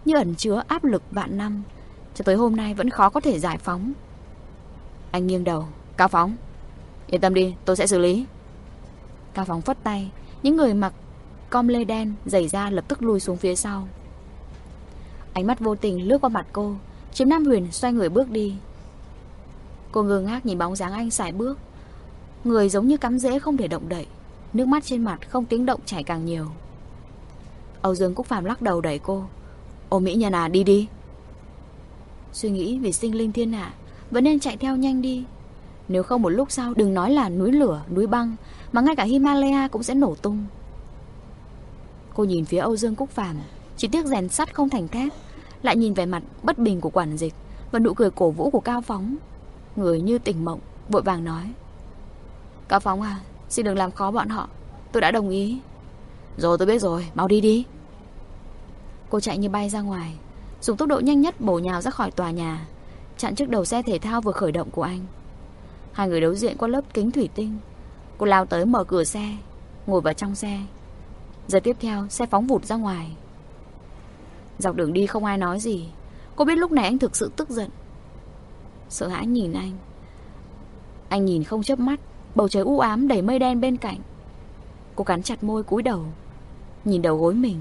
như ẩn chứa áp lực vạn năm, cho tới hôm nay vẫn khó có thể giải phóng. Anh nghiêng đầu. Cao Phóng, yên tâm đi, tôi sẽ xử lý. Cao Phóng phất tay. Những người mặc com lê đen, giày da lập tức lùi xuống phía sau. Ánh mắt vô tình lướt qua mặt cô. Chiếm Nam Huyền xoay người bước đi. Cô ngơ ngác nhìn bóng dáng anh sải bước. Người giống như cắm rễ không thể động đậy. Nước mắt trên mặt không tiếng động chảy càng nhiều. Âu Dương Cúc Phàm lắc đầu đẩy cô. Ô mỹ nhân à, đi đi. Suy nghĩ vì sinh linh thiên hạ, vẫn nên chạy theo nhanh đi. Nếu không một lúc sau đừng nói là núi lửa, núi băng, mà ngay cả Himalaya cũng sẽ nổ tung. Cô nhìn phía Âu Dương Cúc Phàm, chỉ tiếc rèn sắt không thành thép. Lại nhìn vẻ mặt bất bình của quản dịch và nụ cười cổ vũ của Cao Phóng. Người như tỉnh mộng, vội vàng nói. Cao Phóng à, xin đừng làm khó bọn họ, tôi đã đồng ý. Rồi tôi biết rồi, mau đi đi. Cô chạy như bay ra ngoài, dùng tốc độ nhanh nhất bổ nhào ra khỏi tòa nhà, chặn trước đầu xe thể thao vừa khởi động của anh. Hai người đối diện qua lớp kính thủy tinh. Cô lao tới mở cửa xe, ngồi vào trong xe. Giờ tiếp theo xe phóng vụt ra ngoài. Dọc đường đi không ai nói gì. Cô biết lúc này anh thực sự tức giận. Sợ hãi nhìn anh. Anh nhìn không chớp mắt. Bầu trời u ám đầy mây đen bên cạnh. Cô cắn chặt môi cúi đầu, nhìn đầu gối mình.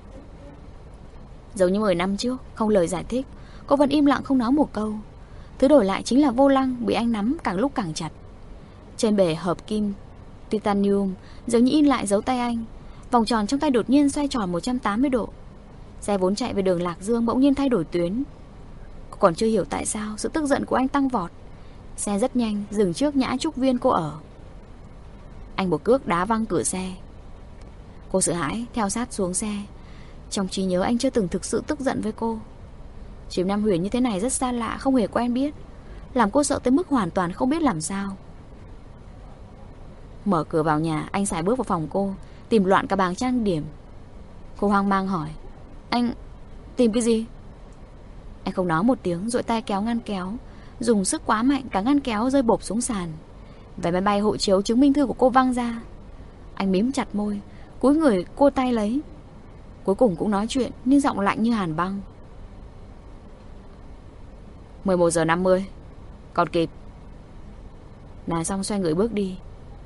Giống như mười năm trước, không lời giải thích, cô vẫn im lặng không nói một câu. Thứ đổi lại chính là vô lăng bị anh nắm càng lúc càng chặt. Trên bể hợp kim titanium giống như in lại dấu tay anh. Vòng tròn trong tay đột nhiên xoay tròn một trăm tám mươi độ. Xe vốn chạy về đường Lạc Dương bỗng nhiên thay đổi tuyến. Cô còn chưa hiểu tại sao sự tức giận của anh tăng vọt. Xe rất nhanh dừng trước nhã trúc viên cô ở. Anh một cước đá văng cửa xe. Cô sợ hãi theo sát xuống xe. Trong trí nhớ anh chưa từng thực sự tức giận với cô. Chiếm Nam Huyền như thế này rất xa lạ, không hề quen biết, làm cô sợ tới mức hoàn toàn không biết làm sao. Mở cửa vào nhà, anh sải bước vào phòng cô, tìm loạn cả bàn trang điểm. Cô hoang mang hỏi. Anh tìm cái gì? Anh không nói một tiếng, duỗi tay kéo ngăn kéo, dùng sức quá mạnh, cả ngăn kéo rơi bộp xuống sàn. Vé máy bay, hộ chiếu, chứng minh thư của cô văng ra. Anh mím chặt môi, cúi người cô tay lấy. Cuối cùng cũng nói chuyện, nhưng giọng lạnh như hàn băng. mười một giờ năm mươi, còn kịp. Nói xong xoay người bước đi.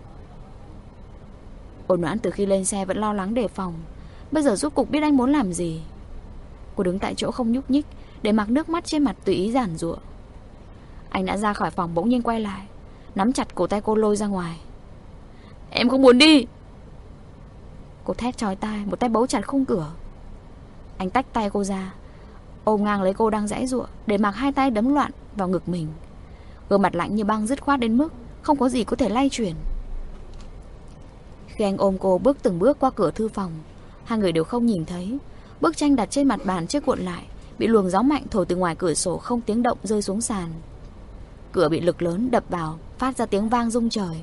Ôn Noãn từ khi lên xe vẫn lo lắng đề phòng. Bây giờ rốt cục biết anh muốn làm gì. Cô đứng tại chỗ không nhúc nhích, để mặc nước mắt trên mặt tùy ý giản giụa. Anh đã ra khỏi phòng bỗng nhiên quay lại, nắm chặt cổ tay cô lôi ra ngoài. Em không muốn đi. Cô thét chói tai, một tay bấu chặt khung cửa. Anh tách tay cô ra, ôm ngang lấy cô đang giãy giụa, để mặc hai tay đấm loạn vào ngực mình. Gương mặt lạnh như băng dứt khoát đến mức không có gì có thể lay chuyển. Khi anh ôm cô bước từng bước qua cửa thư phòng, hai người đều không nhìn thấy. Bức tranh đặt trên mặt bàn chưa cuộn lại, bị luồng gió mạnh thổi từ ngoài cửa sổ không tiếng động rơi xuống sàn. Cửa bị lực lớn đập vào, phát ra tiếng vang rung trời.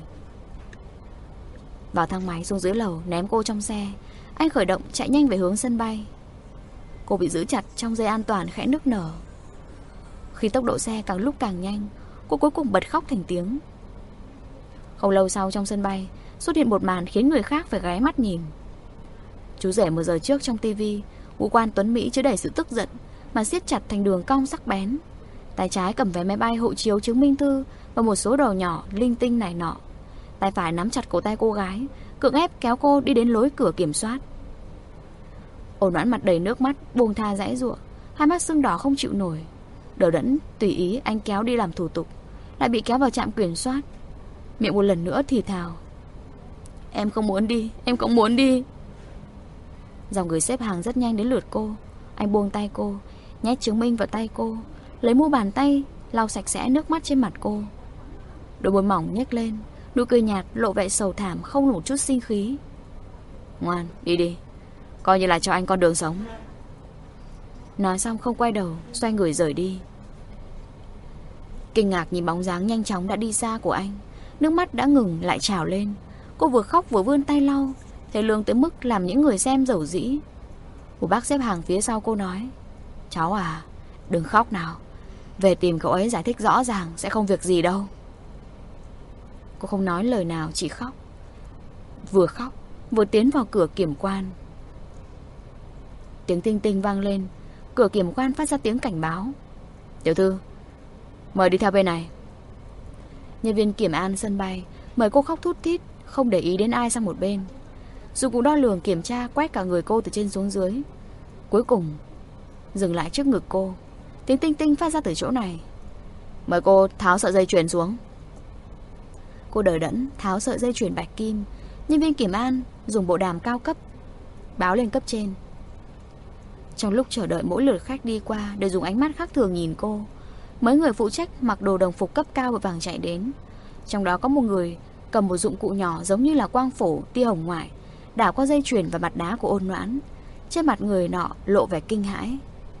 Vào thang máy xuống dưới lầu, ném cô trong xe. Anh khởi động chạy nhanh về hướng sân bay. Cô bị giữ chặt trong dây an toàn, khẽ nức nở. Khi tốc độ xe càng lúc càng nhanh, cô cuối cùng bật khóc thành tiếng. Không lâu sau, trong sân bay xuất hiện một màn khiến người khác phải ghé mắt nhìn. Chú rể một giờ trước trong tivi, ngũ quan tuấn mỹ chứa đầy sự tức giận mà siết chặt thành đường cong sắc bén. Tay trái cầm vé máy bay, hộ chiếu, chứng minh thư và một số đồ nhỏ linh tinh này nọ. Tay phải nắm chặt cổ tay cô gái, cưỡng ép kéo cô đi đến lối cửa kiểm soát. Ôn Noãn mặt đầy nước mắt, buông tha giãy giụa, hai mắt sưng đỏ không chịu nổi. Đờ đẫn tùy ý anh kéo đi làm thủ tục, lại bị kéo vào trạm kiểm soát. Miệng một lần nữa thì thào. Em không muốn đi, em không muốn đi. Dòng người xếp hàng rất nhanh đến lượt cô. Anh buông tay cô, nhét chứng minh vào tay cô, lấy mu bàn tay lau sạch sẽ nước mắt trên mặt cô. Đôi môi mỏng nhếch lên, nụ cười nhạt lộ vẻ sầu thảm, không một chút sinh khí. Ngoan, đi đi, coi như là cho anh con đường sống. Nói xong không quay đầu, xoay người rời đi. Kinh ngạc nhìn bóng dáng nhanh chóng đã đi xa của anh, nước mắt đã ngừng lại trào lên. Cô vừa khóc vừa vươn tay lau, thê lương tới mức làm những người xem dầu dĩ. Một bác xếp hàng phía sau cô nói. Cháu à, đừng khóc nào, về tìm cậu ấy giải thích rõ ràng, sẽ không việc gì đâu. Cô không nói lời nào, chỉ khóc. Vừa khóc vừa tiến vào cửa kiểm quan. Tiếng tinh tinh vang lên, Cửa kiểm quan phát ra tiếng cảnh báo. Tiểu thư, mời đi theo bên này. Nhân viên kiểm an sân bay mời cô khóc thút thít, không để ý đến ai sang một bên. Dụng cụ đo lường kiểm tra quét cả người cô từ trên xuống dưới. Cuối cùng dừng lại trước ngực cô. Tiếng tinh tinh phát ra từ chỗ này. Mời cô tháo sợi dây chuyền xuống. Cô đờ đẫn tháo sợi dây chuyền bạch kim. Nhân viên kiểm an dùng bộ đàm cao cấp báo lên cấp trên. Trong lúc chờ đợi, mỗi lượt khách đi qua đều dùng ánh mắt khác thường nhìn cô. Mấy người phụ trách mặc đồ đồng phục cấp cao vội vàng chạy đến. Trong đó có một người cầm một dụng cụ nhỏ giống như là quang phổ tia hồng ngoại, đảo qua dây chuyền và mặt đá của Ôn Noãn. Trên mặt người nọ lộ vẻ kinh hãi.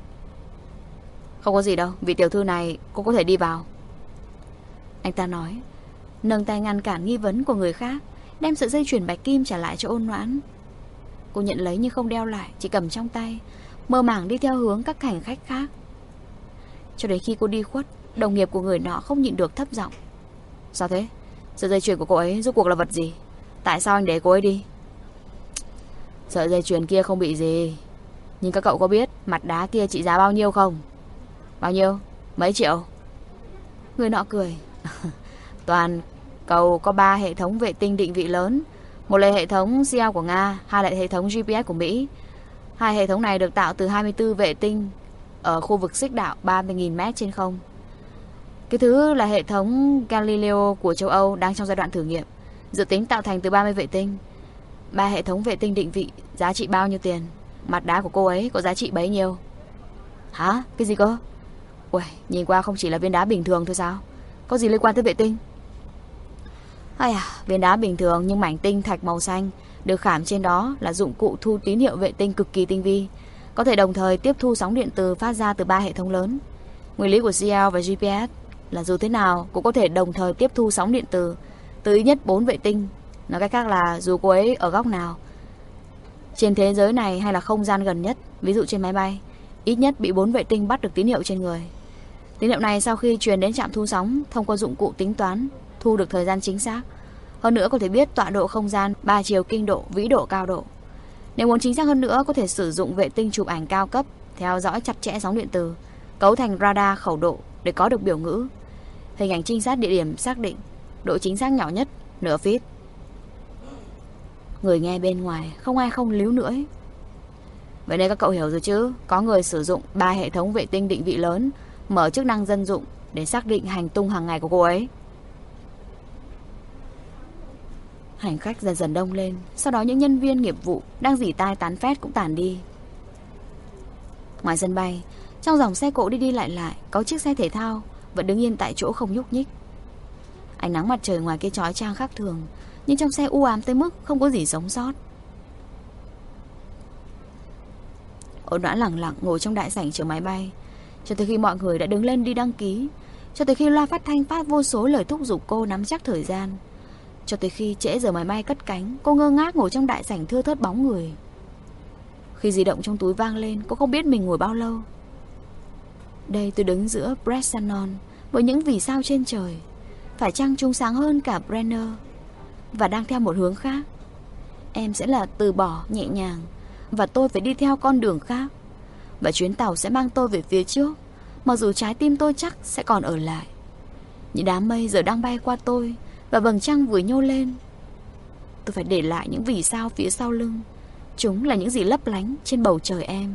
Không có gì đâu, vị tiểu thư này cô có thể đi vào, anh ta nói, nâng tay ngăn cản nghi vấn của người khác, đem sợi dây chuyền bạch kim trả lại cho Ôn Noãn. Cô nhận lấy nhưng không đeo lại, chỉ cầm trong tay, mơ màng đi theo hướng các hành khách khác. Cho đến khi cô đi khuất, đồng nghiệp của người nọ không nhịn được thấp giọng. Sao thế? Sợi dây chuyền của cô ấy rốt cuộc là vật gì? Tại sao anh để cô ấy đi? Sợi dây chuyền kia không bị gì, nhưng các cậu có biết mặt đá kia trị giá bao nhiêu không? Bao nhiêu? Mấy triệu? Người nọ cười. Toàn cầu có ba hệ thống vệ tinh định vị lớn. Một là hệ thống xê lờ của Nga, hai là hệ thống giê pê ét của Mỹ. Hai hệ thống này được tạo từ hai mươi tư vệ tinh ở khu vực xích đạo ba mươi nghìn mét trên không. Cái thứ là hệ thống Galileo của châu Âu đang trong giai đoạn thử nghiệm, dự tính tạo thành từ ba mươi vệ tinh. Ba hệ thống vệ tinh định vị giá trị bao nhiêu tiền? Mặt đá của cô ấy có giá trị bấy nhiêu? Hả? Cái gì cơ? Ui, nhìn qua không chỉ là viên đá bình thường thôi sao? Có gì liên quan tới vệ tinh? Ai à, viên đá bình thường nhưng mảnh tinh thạch màu xanh được khảm trên đó là dụng cụ thu tín hiệu vệ tinh cực kỳ tinh vi, có thể đồng thời tiếp thu sóng điện từ phát ra từ ba hệ thống lớn. Nguyên lý của xê lờ và giê pê ét là dù thế nào cũng có thể đồng thời tiếp thu sóng điện từ từ ít nhất bốn vệ tinh. Nói cách khác là dù cô ấy ở góc nào trên thế giới này hay là không gian gần nhất, ví dụ trên máy bay, ít nhất bị bốn vệ tinh bắt được tín hiệu trên người. Tín hiệu này sau khi truyền đến trạm thu sóng, thông qua dụng cụ tính toán thu được thời gian chính xác. Hơn nữa có thể biết tọa độ không gian, ba chiều, kinh độ, vĩ độ, cao độ. Nếu muốn chính xác hơn nữa, có thể sử dụng vệ tinh chụp ảnh cao cấp, theo dõi chặt chẽ sóng điện từ, cấu thành radar khẩu độ để có được biểu ngữ. Hình ảnh trinh sát địa điểm xác định, độ chính xác nhỏ nhất nửa feet. Người nghe bên ngoài không ai không líu nữa. Vậy nên các cậu hiểu rồi chứ? Có người sử dụng ba hệ thống vệ tinh định vị lớn, mở chức năng dân dụng để xác định hành tung hàng ngày của cô ấy. Hành khách dần dần đông lên. Sau đó những nhân viên nghiệp vụ đang rỉ tai tán phét cũng tản đi. Ngoài sân bay, trong dòng xe cộ đi đi lại lại, có chiếc xe thể thao vẫn đứng yên tại chỗ không nhúc nhích. Ánh nắng mặt trời ngoài kia chói chang khác thường, nhưng trong xe u ám tới mức không có gì sống sót. Ôn Noãn lặng lặng ngồi trong đại sảnh chờ máy bay, cho tới khi mọi người đã đứng lên đi đăng ký, cho tới khi loa phát thanh phát vô số lời thúc giục cô nắm chắc thời gian, cho tới khi trễ giờ máy bay cất cánh, cô ngơ ngác ngồi trong đại sảnh thưa thớt bóng người. Khi di động trong túi vang lên, cô không biết mình ngồi bao lâu. Đây tôi đứng giữa Bressanon với những vì sao trên trời, phải chăng chúng sáng hơn cả Brenner, và đang theo một hướng khác. Em sẽ là từ bỏ nhẹ nhàng, và tôi phải đi theo con đường khác, và chuyến tàu sẽ mang tôi về phía trước, mặc dù trái tim tôi chắc sẽ còn ở lại. Những đám mây giờ đang bay qua tôi, và vầng trăng vừa nhô lên. Tôi phải để lại những vì sao phía sau lưng. Chúng là những gì lấp lánh trên bầu trời em.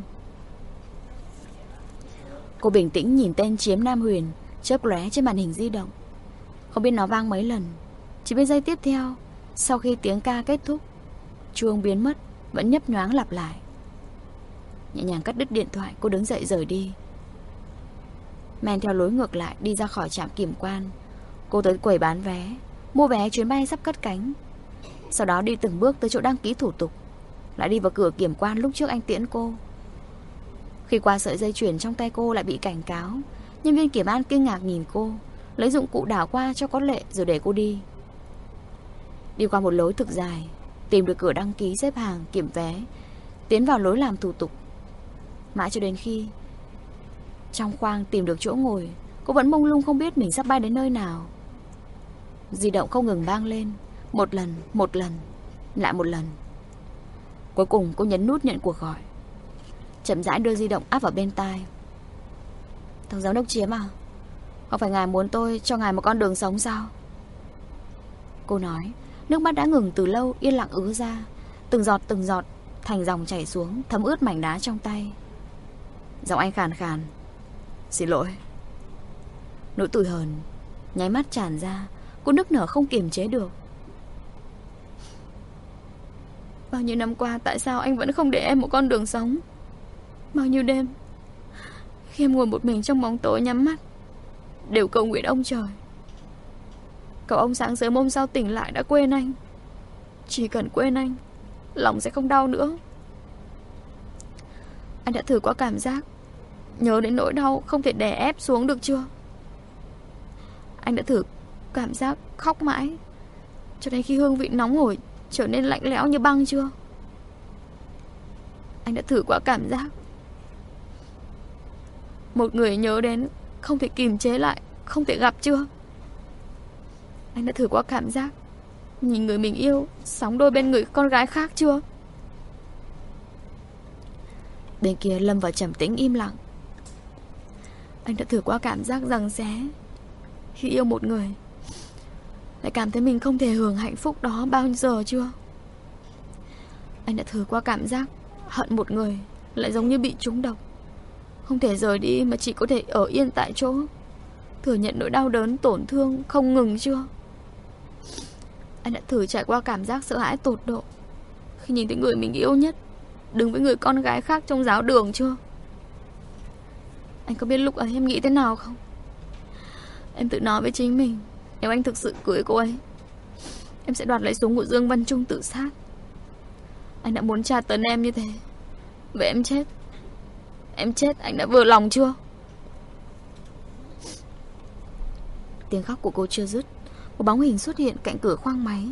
Cô bình tĩnh nhìn tên Chiếm Nam Huyền chớp lóe trên màn hình di động. Không biết nó vang mấy lần. Chỉ biết giây tiếp theo, sau khi tiếng ca kết thúc, chuông biến mất, vẫn nhấp nhoáng lặp lại. Nhẹ nhàng cắt đứt điện thoại, cô đứng dậy rời đi. Men theo lối ngược lại đi ra khỏi trạm kiểm quan. Cô tới quầy bán vé, mua vé chuyến bay sắp cất cánh. Sau đó đi từng bước tới chỗ đăng ký thủ tục, lại đi vào cửa kiểm quan lúc trước anh tiễn cô. Khi qua sợi dây chuyền trong tay cô lại bị cảnh cáo. Nhân viên kiểm an kinh ngạc nhìn cô, lấy dụng cụ đảo qua cho có lệ rồi để cô đi. Đi qua một lối thực dài, tìm được cửa đăng ký xếp hàng kiểm vé, tiến vào lối làm thủ tục. Mãi cho đến khi trong khoang tìm được chỗ ngồi, cô vẫn mông lung không biết mình sắp bay đến nơi nào. Di động không ngừng vang lên, một lần, một lần, lại một lần. Cuối cùng cô nhấn nút nhận cuộc gọi. chậm rãi đưa di động áp vào bên tai. Tổng giám đốc Chiếm à, không phải ngài muốn tôi cho ngài một con đường sống sao? Cô nói, nước mắt đã ngừng từ lâu yên lặng ứa ra, từng giọt từng giọt thành dòng chảy xuống, thấm ướt mảnh đá trong tay. Giọng anh khàn khàn. Xin lỗi. Nỗi tủi hờn nháy mắt tràn ra, cô nức nở không kiềm chế được. Bao nhiêu năm qua tại sao anh vẫn không để em một con đường sống? Bao nhiêu đêm khi em ngồi một mình trong bóng tối nhắm mắt, đều cầu nguyện ông trời, cầu ông sáng sớm hôm sau tỉnh lại đã quên anh. Chỉ cần quên anh, lòng sẽ không đau nữa. Anh đã thử qua cảm giác nhớ đến nỗi đau không thể đè ép xuống được chưa? Anh đã thử cảm giác khóc mãi cho đến khi hương vị nóng hổi trở nên lạnh lẽo như băng chưa? Anh đã thử qua cảm giác một người nhớ đến không thể kìm chế lại, không thể gặp chưa? Anh đã thử qua cảm giác nhìn người mình yêu sóng đôi bên người con gái khác chưa? Bên kia lâm vào trầm tĩnh im lặng. Anh đã thử qua cảm giác giằng xé khi yêu một người, lại cảm thấy mình không thể hưởng hạnh phúc đó bao giờ chưa? Anh đã thử qua cảm giác hận một người, lại giống như bị trúng độc, không thể rời đi mà chỉ có thể ở yên tại chỗ, thừa nhận nỗi đau đớn tổn thương không ngừng chưa? Anh đã thử trải qua cảm giác sợ hãi tột độ khi nhìn thấy người mình yêu nhất đứng với người con gái khác trong giáo đường chưa? Anh có biết lúc ấy em nghĩ thế nào không? Em tự nói với chính mình, nếu anh thực sự cưới cô ấy, em sẽ đoạt lấy súng của Dương Văn Trung tự sát. Anh đã muốn tra tấn em như thế, vậy em chết. Em chết anh đã vừa lòng chưa? Tiếng khóc của cô chưa dứt, một bóng hình xuất hiện cạnh cửa khoang máy.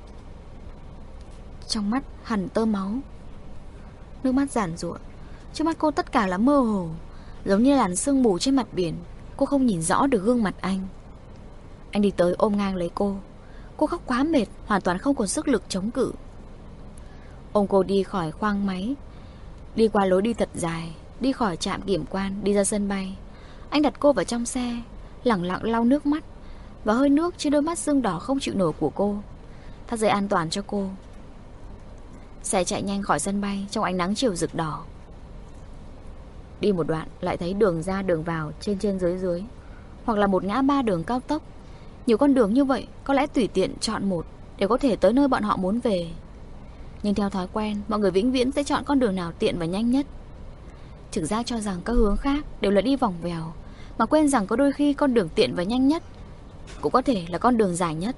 Trong mắt hằn tơ máu, nước mắt giàn giụa. Trước mắt cô tất cả là mơ hồ, giống như làn sương mù trên mặt biển. Cô không nhìn rõ được gương mặt anh. Anh đi tới ôm ngang lấy cô. Cô khóc quá mệt, hoàn toàn không còn sức lực chống cự. Ôm cô đi khỏi khoang máy, đi qua lối đi thật dài, đi khỏi trạm kiểm quan, đi ra sân bay. Anh đặt cô vào trong xe, lẳng lặng lau nước mắt và hơi nước trên đôi mắt sưng đỏ không chịu nổi của cô, thắt dây an toàn cho cô. Xe chạy nhanh khỏi sân bay trong ánh nắng chiều rực đỏ. Đi một đoạn lại thấy đường ra đường vào, trên trên dưới dưới, hoặc là một ngã ba đường cao tốc. Nhiều con đường như vậy, có lẽ tùy tiện chọn một để có thể tới nơi bọn họ muốn về. Nhưng theo thói quen, mọi người vĩnh viễn sẽ chọn con đường nào tiện và nhanh nhất. Trực giác cho rằng các hướng khác đều là đi vòng vèo, mà quên rằng có đôi khi con đường tiện và nhanh nhất cũng có thể là con đường dài nhất.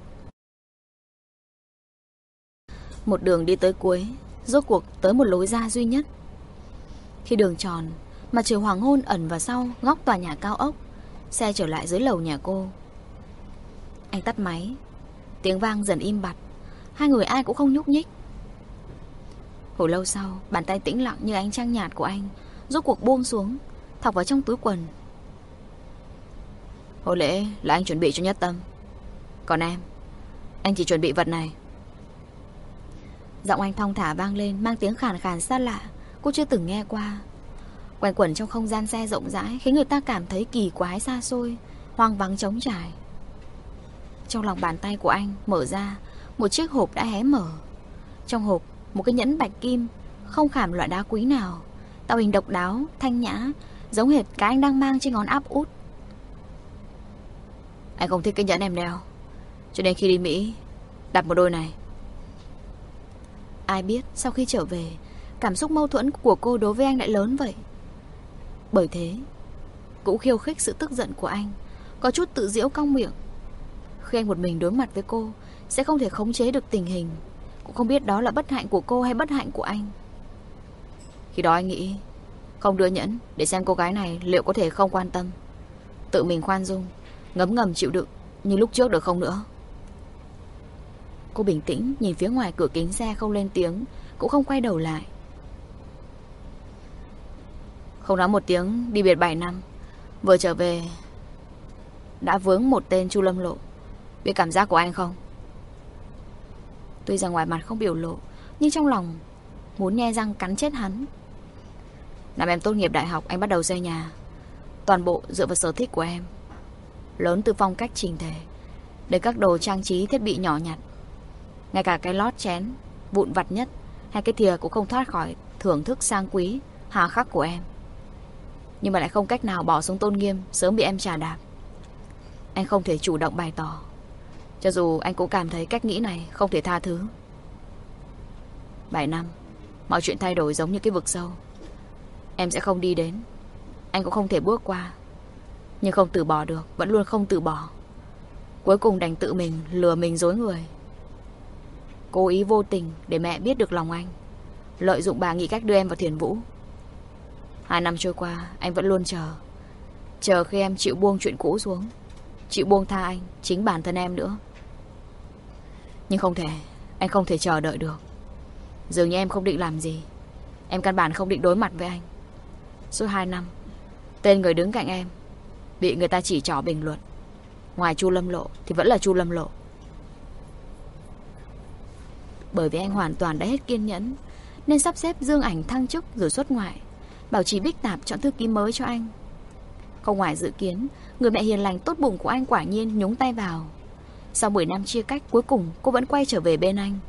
Một đường đi tới cuối, rốt cuộc tới một lối ra duy nhất. Khi đường tròn, mặt trời hoàng hôn ẩn vào sau góc tòa nhà cao ốc, xe trở lại dưới lầu nhà cô. Anh tắt máy, tiếng vang dần im bặt. Hai người ai cũng không nhúc nhích. Hồi lâu sau, bàn tay tĩnh lặng như ánh trăng nhạt của anh rốt cuộc buông xuống, thọc vào trong túi quần. Hôn lễ là anh chuẩn bị cho Nhất Tâm, còn em, anh chỉ chuẩn bị vật này. Giọng anh thong thả vang lên, mang tiếng khàn khàn xa lạ, cô chưa từng nghe qua. Quanh quẩn trong không gian xe rộng rãi, khiến người ta cảm thấy kỳ quái xa xôi, hoang vắng trống trải. Trong lòng bàn tay của anh mở ra một chiếc hộp đã hé mở. Trong hộp một cái nhẫn bạch kim, không khảm loại đá quý nào, tạo hình độc đáo, thanh nhã, giống hệt cái anh đang mang trên ngón áp út. Anh không thích cái nhẫn em đeo, cho nên khi đi Mỹ đặt một đôi này. Ai biết sau khi trở về, cảm xúc mâu thuẫn của cô đối với anh lại lớn vậy. Bởi thế cũng khiêu khích sự tức giận của anh, có chút tự giễu cong miệng. Khi anh một mình đối mặt với cô, sẽ không thể khống chế được tình hình, cũng không biết đó là bất hạnh của cô hay bất hạnh của anh. Khi đó anh nghĩ không đưa nhẫn để xem cô gái này liệu có thể không quan tâm, tự mình khoan dung, ngấm ngầm chịu đựng như lúc trước được không nữa. Cô bình tĩnh nhìn phía ngoài cửa kính xe, không lên tiếng, cũng không quay đầu lại. Không nói một tiếng đi biệt bảy năm, vừa trở về đã vướng một tên Chu Lâm Lộ. Biết cảm giác của anh không? Tuy rằng ngoài mặt không biểu lộ, nhưng trong lòng muốn nhe răng cắn chết hắn. Năm em tốt nghiệp đại học, anh bắt đầu xây nhà. Toàn bộ dựa vào sở thích của em. Lớn từ phong cách chỉnh thể đến các đồ trang trí thiết bị nhỏ nhặt. Ngay cả cái lót chén vụn vặt nhất hay cái thìa cũng không thoát khỏi thưởng thức sang quý, hà khắc của em. Nhưng mà lại không cách nào bỏ xuống tôn nghiêm, sớm bị em chà đạp. Anh không thể chủ động bày tỏ, cho dù anh cũng cảm thấy cách nghĩ này không thể tha thứ. Bảy năm, mọi chuyện thay đổi giống như cái vực sâu. Em sẽ không đi đến, anh cũng không thể bước qua. Nhưng không từ bỏ được, vẫn luôn không từ bỏ. Cuối cùng đành tự mình lừa mình dối người. Cố ý vô tình để mẹ biết được lòng anh, lợi dụng bà nghĩ cách đưa em vào Thiền Vũ. Hai năm trôi qua, anh vẫn luôn chờ. Chờ khi em chịu buông chuyện cũ xuống, chịu buông tha anh, chính bản thân em nữa. Nhưng không thể, anh không thể chờ đợi được. Dường như em không định làm gì. Em căn bản không định đối mặt với anh. Suốt hai năm, tên người đứng cạnh em bị người ta chỉ trỏ bình luận. Ngoài Chu Lâm Lộ thì vẫn là Chu Lâm Lộ. Bởi vì anh hoàn toàn đã hết kiên nhẫn, nên sắp xếp Dương Ảnh thăng chức rồi xuất ngoại, bảo chị Bích Tạp chọn thư ký mới cho anh. Không ngoài dự kiến, người mẹ hiền lành tốt bụng của anh quả nhiên nhúng tay vào. Sau mười năm chia cách, cuối cùng cô vẫn quay trở về bên anh.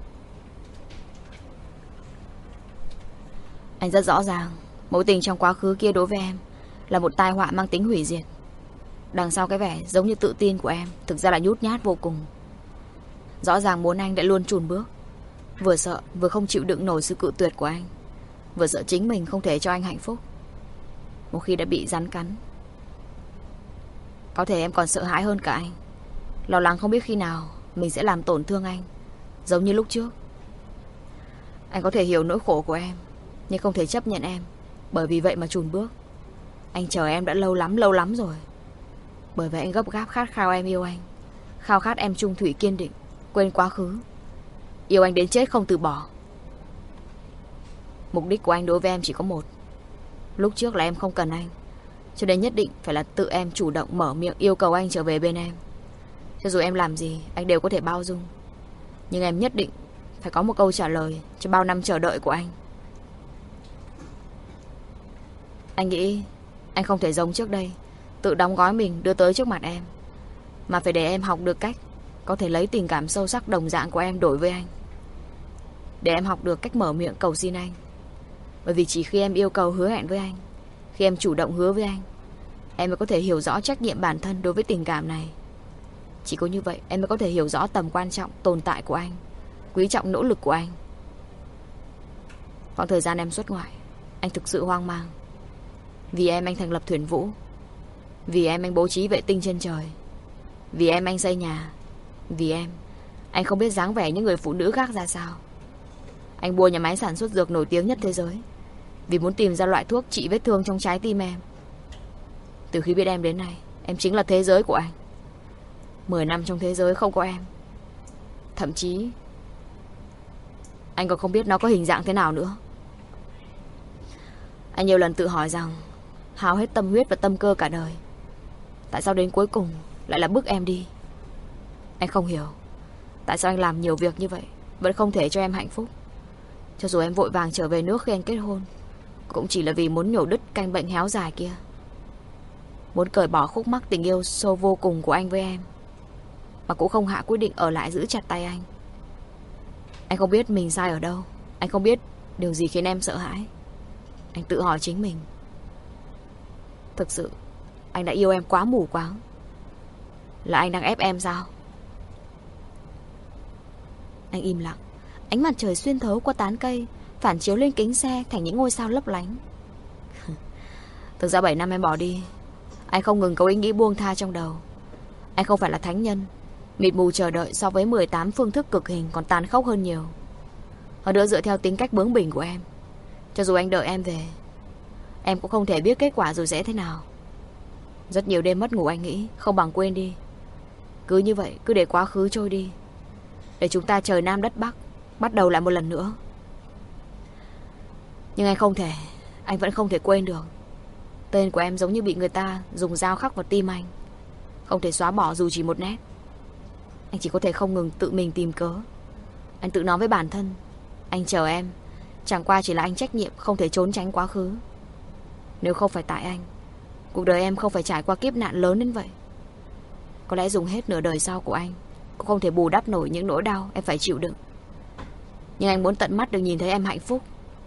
Anh rất rõ ràng, mối tình trong quá khứ kia đối với em là một tai họa mang tính hủy diệt. Đằng sau cái vẻ giống như tự tin của em, thực ra là nhút nhát vô cùng. Rõ ràng muốn anh đã luôn chùn bước. Vừa sợ vừa không chịu đựng nổi sự cự tuyệt của anh, vừa sợ chính mình không thể cho anh hạnh phúc. Một khi đã bị rắn cắn, có thể em còn sợ hãi hơn cả anh, lo lắng không biết khi nào mình sẽ làm tổn thương anh, giống như lúc trước. Anh có thể hiểu nỗi khổ của em, nhưng không thể chấp nhận em, bởi vì vậy mà chùn bước. Anh chờ em đã lâu lắm lâu lắm rồi. Bởi vậy anh gấp gáp khát khao em yêu anh, khao khát em trung thủy kiên định, quên quá khứ, yêu anh đến chết không từ bỏ. Mục đích của anh đối với em chỉ có một. Lúc trước là em không cần anh, cho nên nhất định phải là tự em chủ động mở miệng yêu cầu anh trở về bên em. Cho dù em làm gì, anh đều có thể bao dung. Nhưng em nhất định phải có một câu trả lời cho bao năm chờ đợi của anh. Anh nghĩ anh không thể giống trước đây tự đóng gói mình đưa tới trước mặt em, mà phải để em học được cách có thể lấy tình cảm sâu sắc đồng dạng của em đổi với anh. Để em học được cách mở miệng cầu xin anh. Bởi vì chỉ khi em yêu cầu hứa hẹn với anh, khi em chủ động hứa với anh, em mới có thể hiểu rõ trách nhiệm bản thân đối với tình cảm này. Chỉ có như vậy em mới có thể hiểu rõ tầm quan trọng tồn tại của anh, quý trọng nỗ lực của anh. Khoảng thời gian em xuất ngoại, anh thực sự hoang mang. Vì em anh thành lập Thuyền Vũ, vì em anh bố trí vệ tinh trên trời, vì em anh xây nhà, vì em anh không biết dáng vẻ những người phụ nữ khác ra sao. Anh mua nhà máy sản xuất dược nổi tiếng nhất thế giới, vì muốn tìm ra loại thuốc trị vết thương trong trái tim em. Từ khi biết em đến nay, em chính là thế giới của anh. Mười năm trong thế giới không có em, thậm chí anh còn không biết nó có hình dạng thế nào nữa. Anh nhiều lần tự hỏi rằng hao hết tâm huyết và tâm cơ cả đời, tại sao đến cuối cùng lại là bức em đi. Anh không hiểu tại sao anh làm nhiều việc như vậy vẫn không thể cho em hạnh phúc. Cho dù em vội vàng trở về nước khi anh kết hôn, cũng chỉ là vì muốn nhổ đứt canh bệnh héo dài kia, muốn cởi bỏ khúc mắc tình yêu sâu vô cùng của anh với em, mà cũng không hạ quyết định ở lại giữ chặt tay anh. Anh không biết mình sai ở đâu, anh không biết điều gì khiến em sợ hãi. Anh tự hỏi chính mình, thực sự anh đã yêu em quá mù quáng, là anh đang ép em sao? Anh im lặng. Ánh mặt trời xuyên thấu qua tán cây phản chiếu lên kính xe thành những ngôi sao lấp lánh. Thực ra bảy năm em bỏ đi, anh không ngừng có ý nghĩ buông tha trong đầu. Anh không phải là thánh nhân, mịt mù chờ đợi so với mười tám phương thức cực hình còn tàn khốc hơn nhiều. Hơn nữa dựa theo tính cách bướng bỉnh của em, cho dù anh đợi em về, em cũng không thể biết kết quả rồi sẽ thế nào. Rất nhiều đêm mất ngủ anh nghĩ không bằng quên đi. Cứ như vậy, cứ để quá khứ trôi đi, để chúng ta trời Nam đất Bắc bắt đầu lại một lần nữa. Nhưng anh không thể, anh vẫn không thể quên được. Tên của em giống như bị người ta dùng dao khắc vào tim anh, không thể xóa bỏ dù chỉ một nét. Anh chỉ có thể không ngừng tự mình tìm cớ. Anh tự nói với bản thân, anh chờ em chẳng qua chỉ là anh trách nhiệm không thể trốn tránh quá khứ. Nếu không phải tại anh, cuộc đời em không phải trải qua kiếp nạn lớn đến vậy. Có lẽ dùng hết nửa đời sau của anh cũng không thể bù đắp nổi những nỗi đau em phải chịu đựng. Nhưng anh muốn tận mắt được nhìn thấy em hạnh phúc.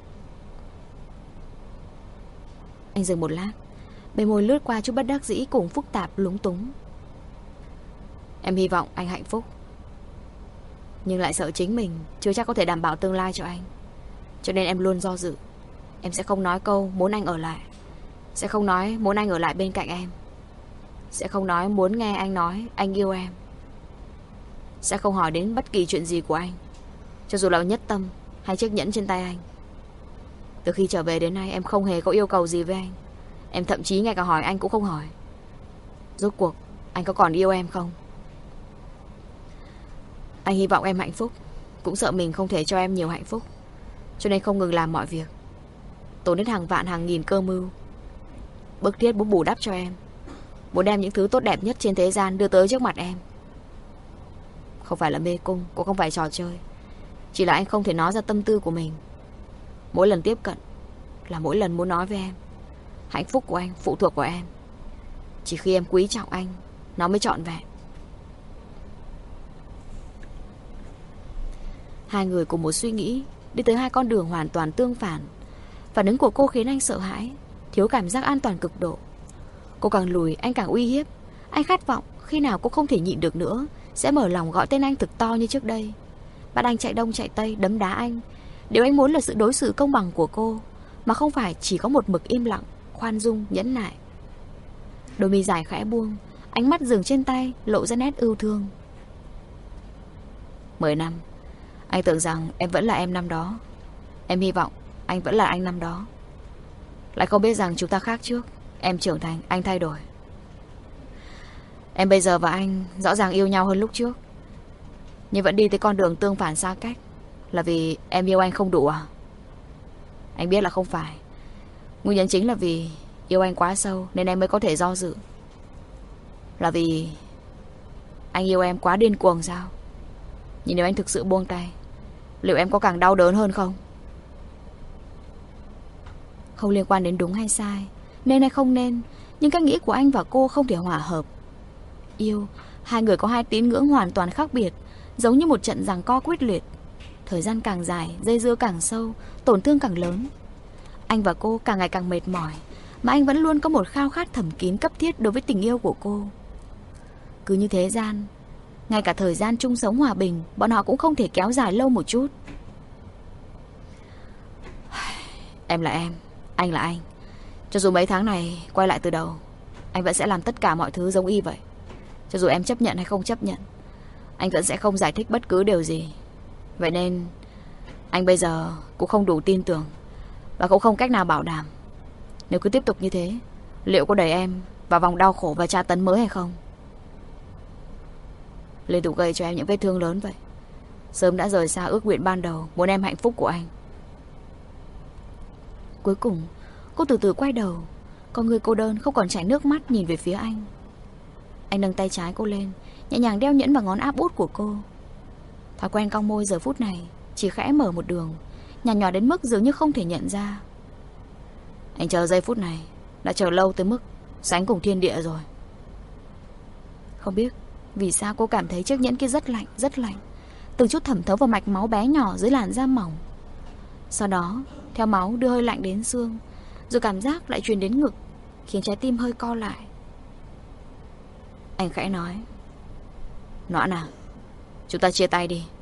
Anh dừng một lát, bề môi lướt qua chút bất đắc dĩ cùng phức tạp lúng túng. Em hy vọng anh hạnh phúc, nhưng lại sợ chính mình chưa chắc có thể đảm bảo tương lai cho anh. Cho nên em luôn do dự. Em sẽ không nói câu muốn anh ở lại, sẽ không nói muốn anh ở lại bên cạnh em, sẽ không nói muốn nghe anh nói anh yêu em, sẽ không hỏi đến bất kỳ chuyện gì của anh, cho dù là nhất tâm hay chiếc nhẫn trên tay anh. Từ khi trở về đến nay em không hề có yêu cầu gì với anh. Em thậm chí ngay cả hỏi anh cũng không hỏi. Rốt cuộc anh có còn yêu em không? Anh hy vọng em hạnh phúc, cũng sợ mình không thể cho em nhiều hạnh phúc, cho nên không ngừng làm mọi việc, tốn đến hàng vạn hàng nghìn cơ mưu, bức thiết muốn bù đắp cho em, muốn đem những thứ tốt đẹp nhất trên thế gian đưa tới trước mặt em. Không phải là mê cung, cũng không phải trò chơi, chỉ là anh không thể nói ra tâm tư của mình. Mỗi lần tiếp cận là mỗi lần muốn nói với em, hạnh phúc của anh phụ thuộc vào em. Chỉ khi em quý trọng anh, nó mới trọn vẹn. Hai người cùng một suy nghĩ, đi tới hai con đường hoàn toàn tương phản. Phản ứng của cô khiến anh sợ hãi, thiếu cảm giác an toàn cực độ. Cô càng lùi, anh càng uy hiếp. Anh khát vọng khi nào cô không thể nhịn được nữa sẽ mở lòng gọi tên anh thực to như trước đây, bắt anh chạy đông chạy tây, đấm đá anh. Điều anh muốn là sự đối xử công bằng của cô, mà không phải chỉ có một mực im lặng, khoan dung, nhẫn nại. Đôi mi dài khẽ buông, ánh mắt dừng trên tay, lộ ra nét ưu thương. Mười năm, anh tưởng rằng em vẫn là em năm đó. Em hy vọng anh vẫn là anh năm đó. Lại không biết rằng chúng ta khác trước. Em trưởng thành, anh thay đổi. Em bây giờ và anh rõ ràng yêu nhau hơn lúc trước, nhưng vẫn đi tới con đường tương phản xa cách. Là vì em yêu anh không đủ à? Anh biết là không phải. Nguyên nhân chính là vì yêu anh quá sâu nên em mới có thể do dự. Là vì anh yêu em quá điên cuồng sao? Nhưng nếu anh thực sự buông tay, liệu em có càng đau đớn hơn không? Không liên quan đến đúng hay sai, nên hay không nên, nhưng cách nghĩ của anh và cô không thể hòa hợp. Yêu, hai người có hai tín ngưỡng hoàn toàn khác biệt, giống như một trận giằng co quyết liệt. Thời gian càng dài, dây dưa càng sâu, tổn thương càng lớn. Anh và cô càng ngày càng mệt mỏi, mà anh vẫn luôn có một khao khát thầm kín cấp thiết đối với tình yêu của cô. Cứ như thế gian, ngay cả thời gian chung sống hòa bình, bọn họ cũng không thể kéo dài lâu một chút. Em là em, anh là anh. Cho dù mấy tháng này quay lại từ đầu, anh vẫn sẽ làm tất cả mọi thứ giống y vậy. Cho dù em chấp nhận hay không chấp nhận, anh vẫn sẽ không giải thích bất cứ điều gì. Vậy nên anh bây giờ cũng không đủ tin tưởng, và cũng không cách nào bảo đảm nếu cứ tiếp tục như thế, liệu có đẩy em vào vòng đau khổ và tra tấn mới hay không. Liên tục gây cho em những vết thương lớn vậy, sớm đã rời xa ước nguyện ban đầu muốn em hạnh phúc của anh. Cuối cùng cô từ từ quay đầu, con người cô đơn không còn chảy nước mắt nhìn về phía anh. Anh nâng tay trái cô lên, nhẹ nhàng đeo nhẫn vào ngón áp út của cô. Thói quen cong môi giờ phút này chỉ khẽ mở một đường, nhỏ nhỏ đến mức dường như không thể nhận ra. Anh chờ giây phút này đã chờ lâu tới mức sánh cùng thiên địa rồi. Không biết vì sao cô cảm thấy chiếc nhẫn kia rất lạnh, rất lạnh, từng chút thẩm thấu vào mạch máu bé nhỏ dưới làn da mỏng. Sau đó theo máu đưa hơi lạnh đến xương, rồi cảm giác lại truyền đến ngực, khiến trái tim hơi co lại. Anh khẽ nói: Noãn à, chúng ta chia tay đi.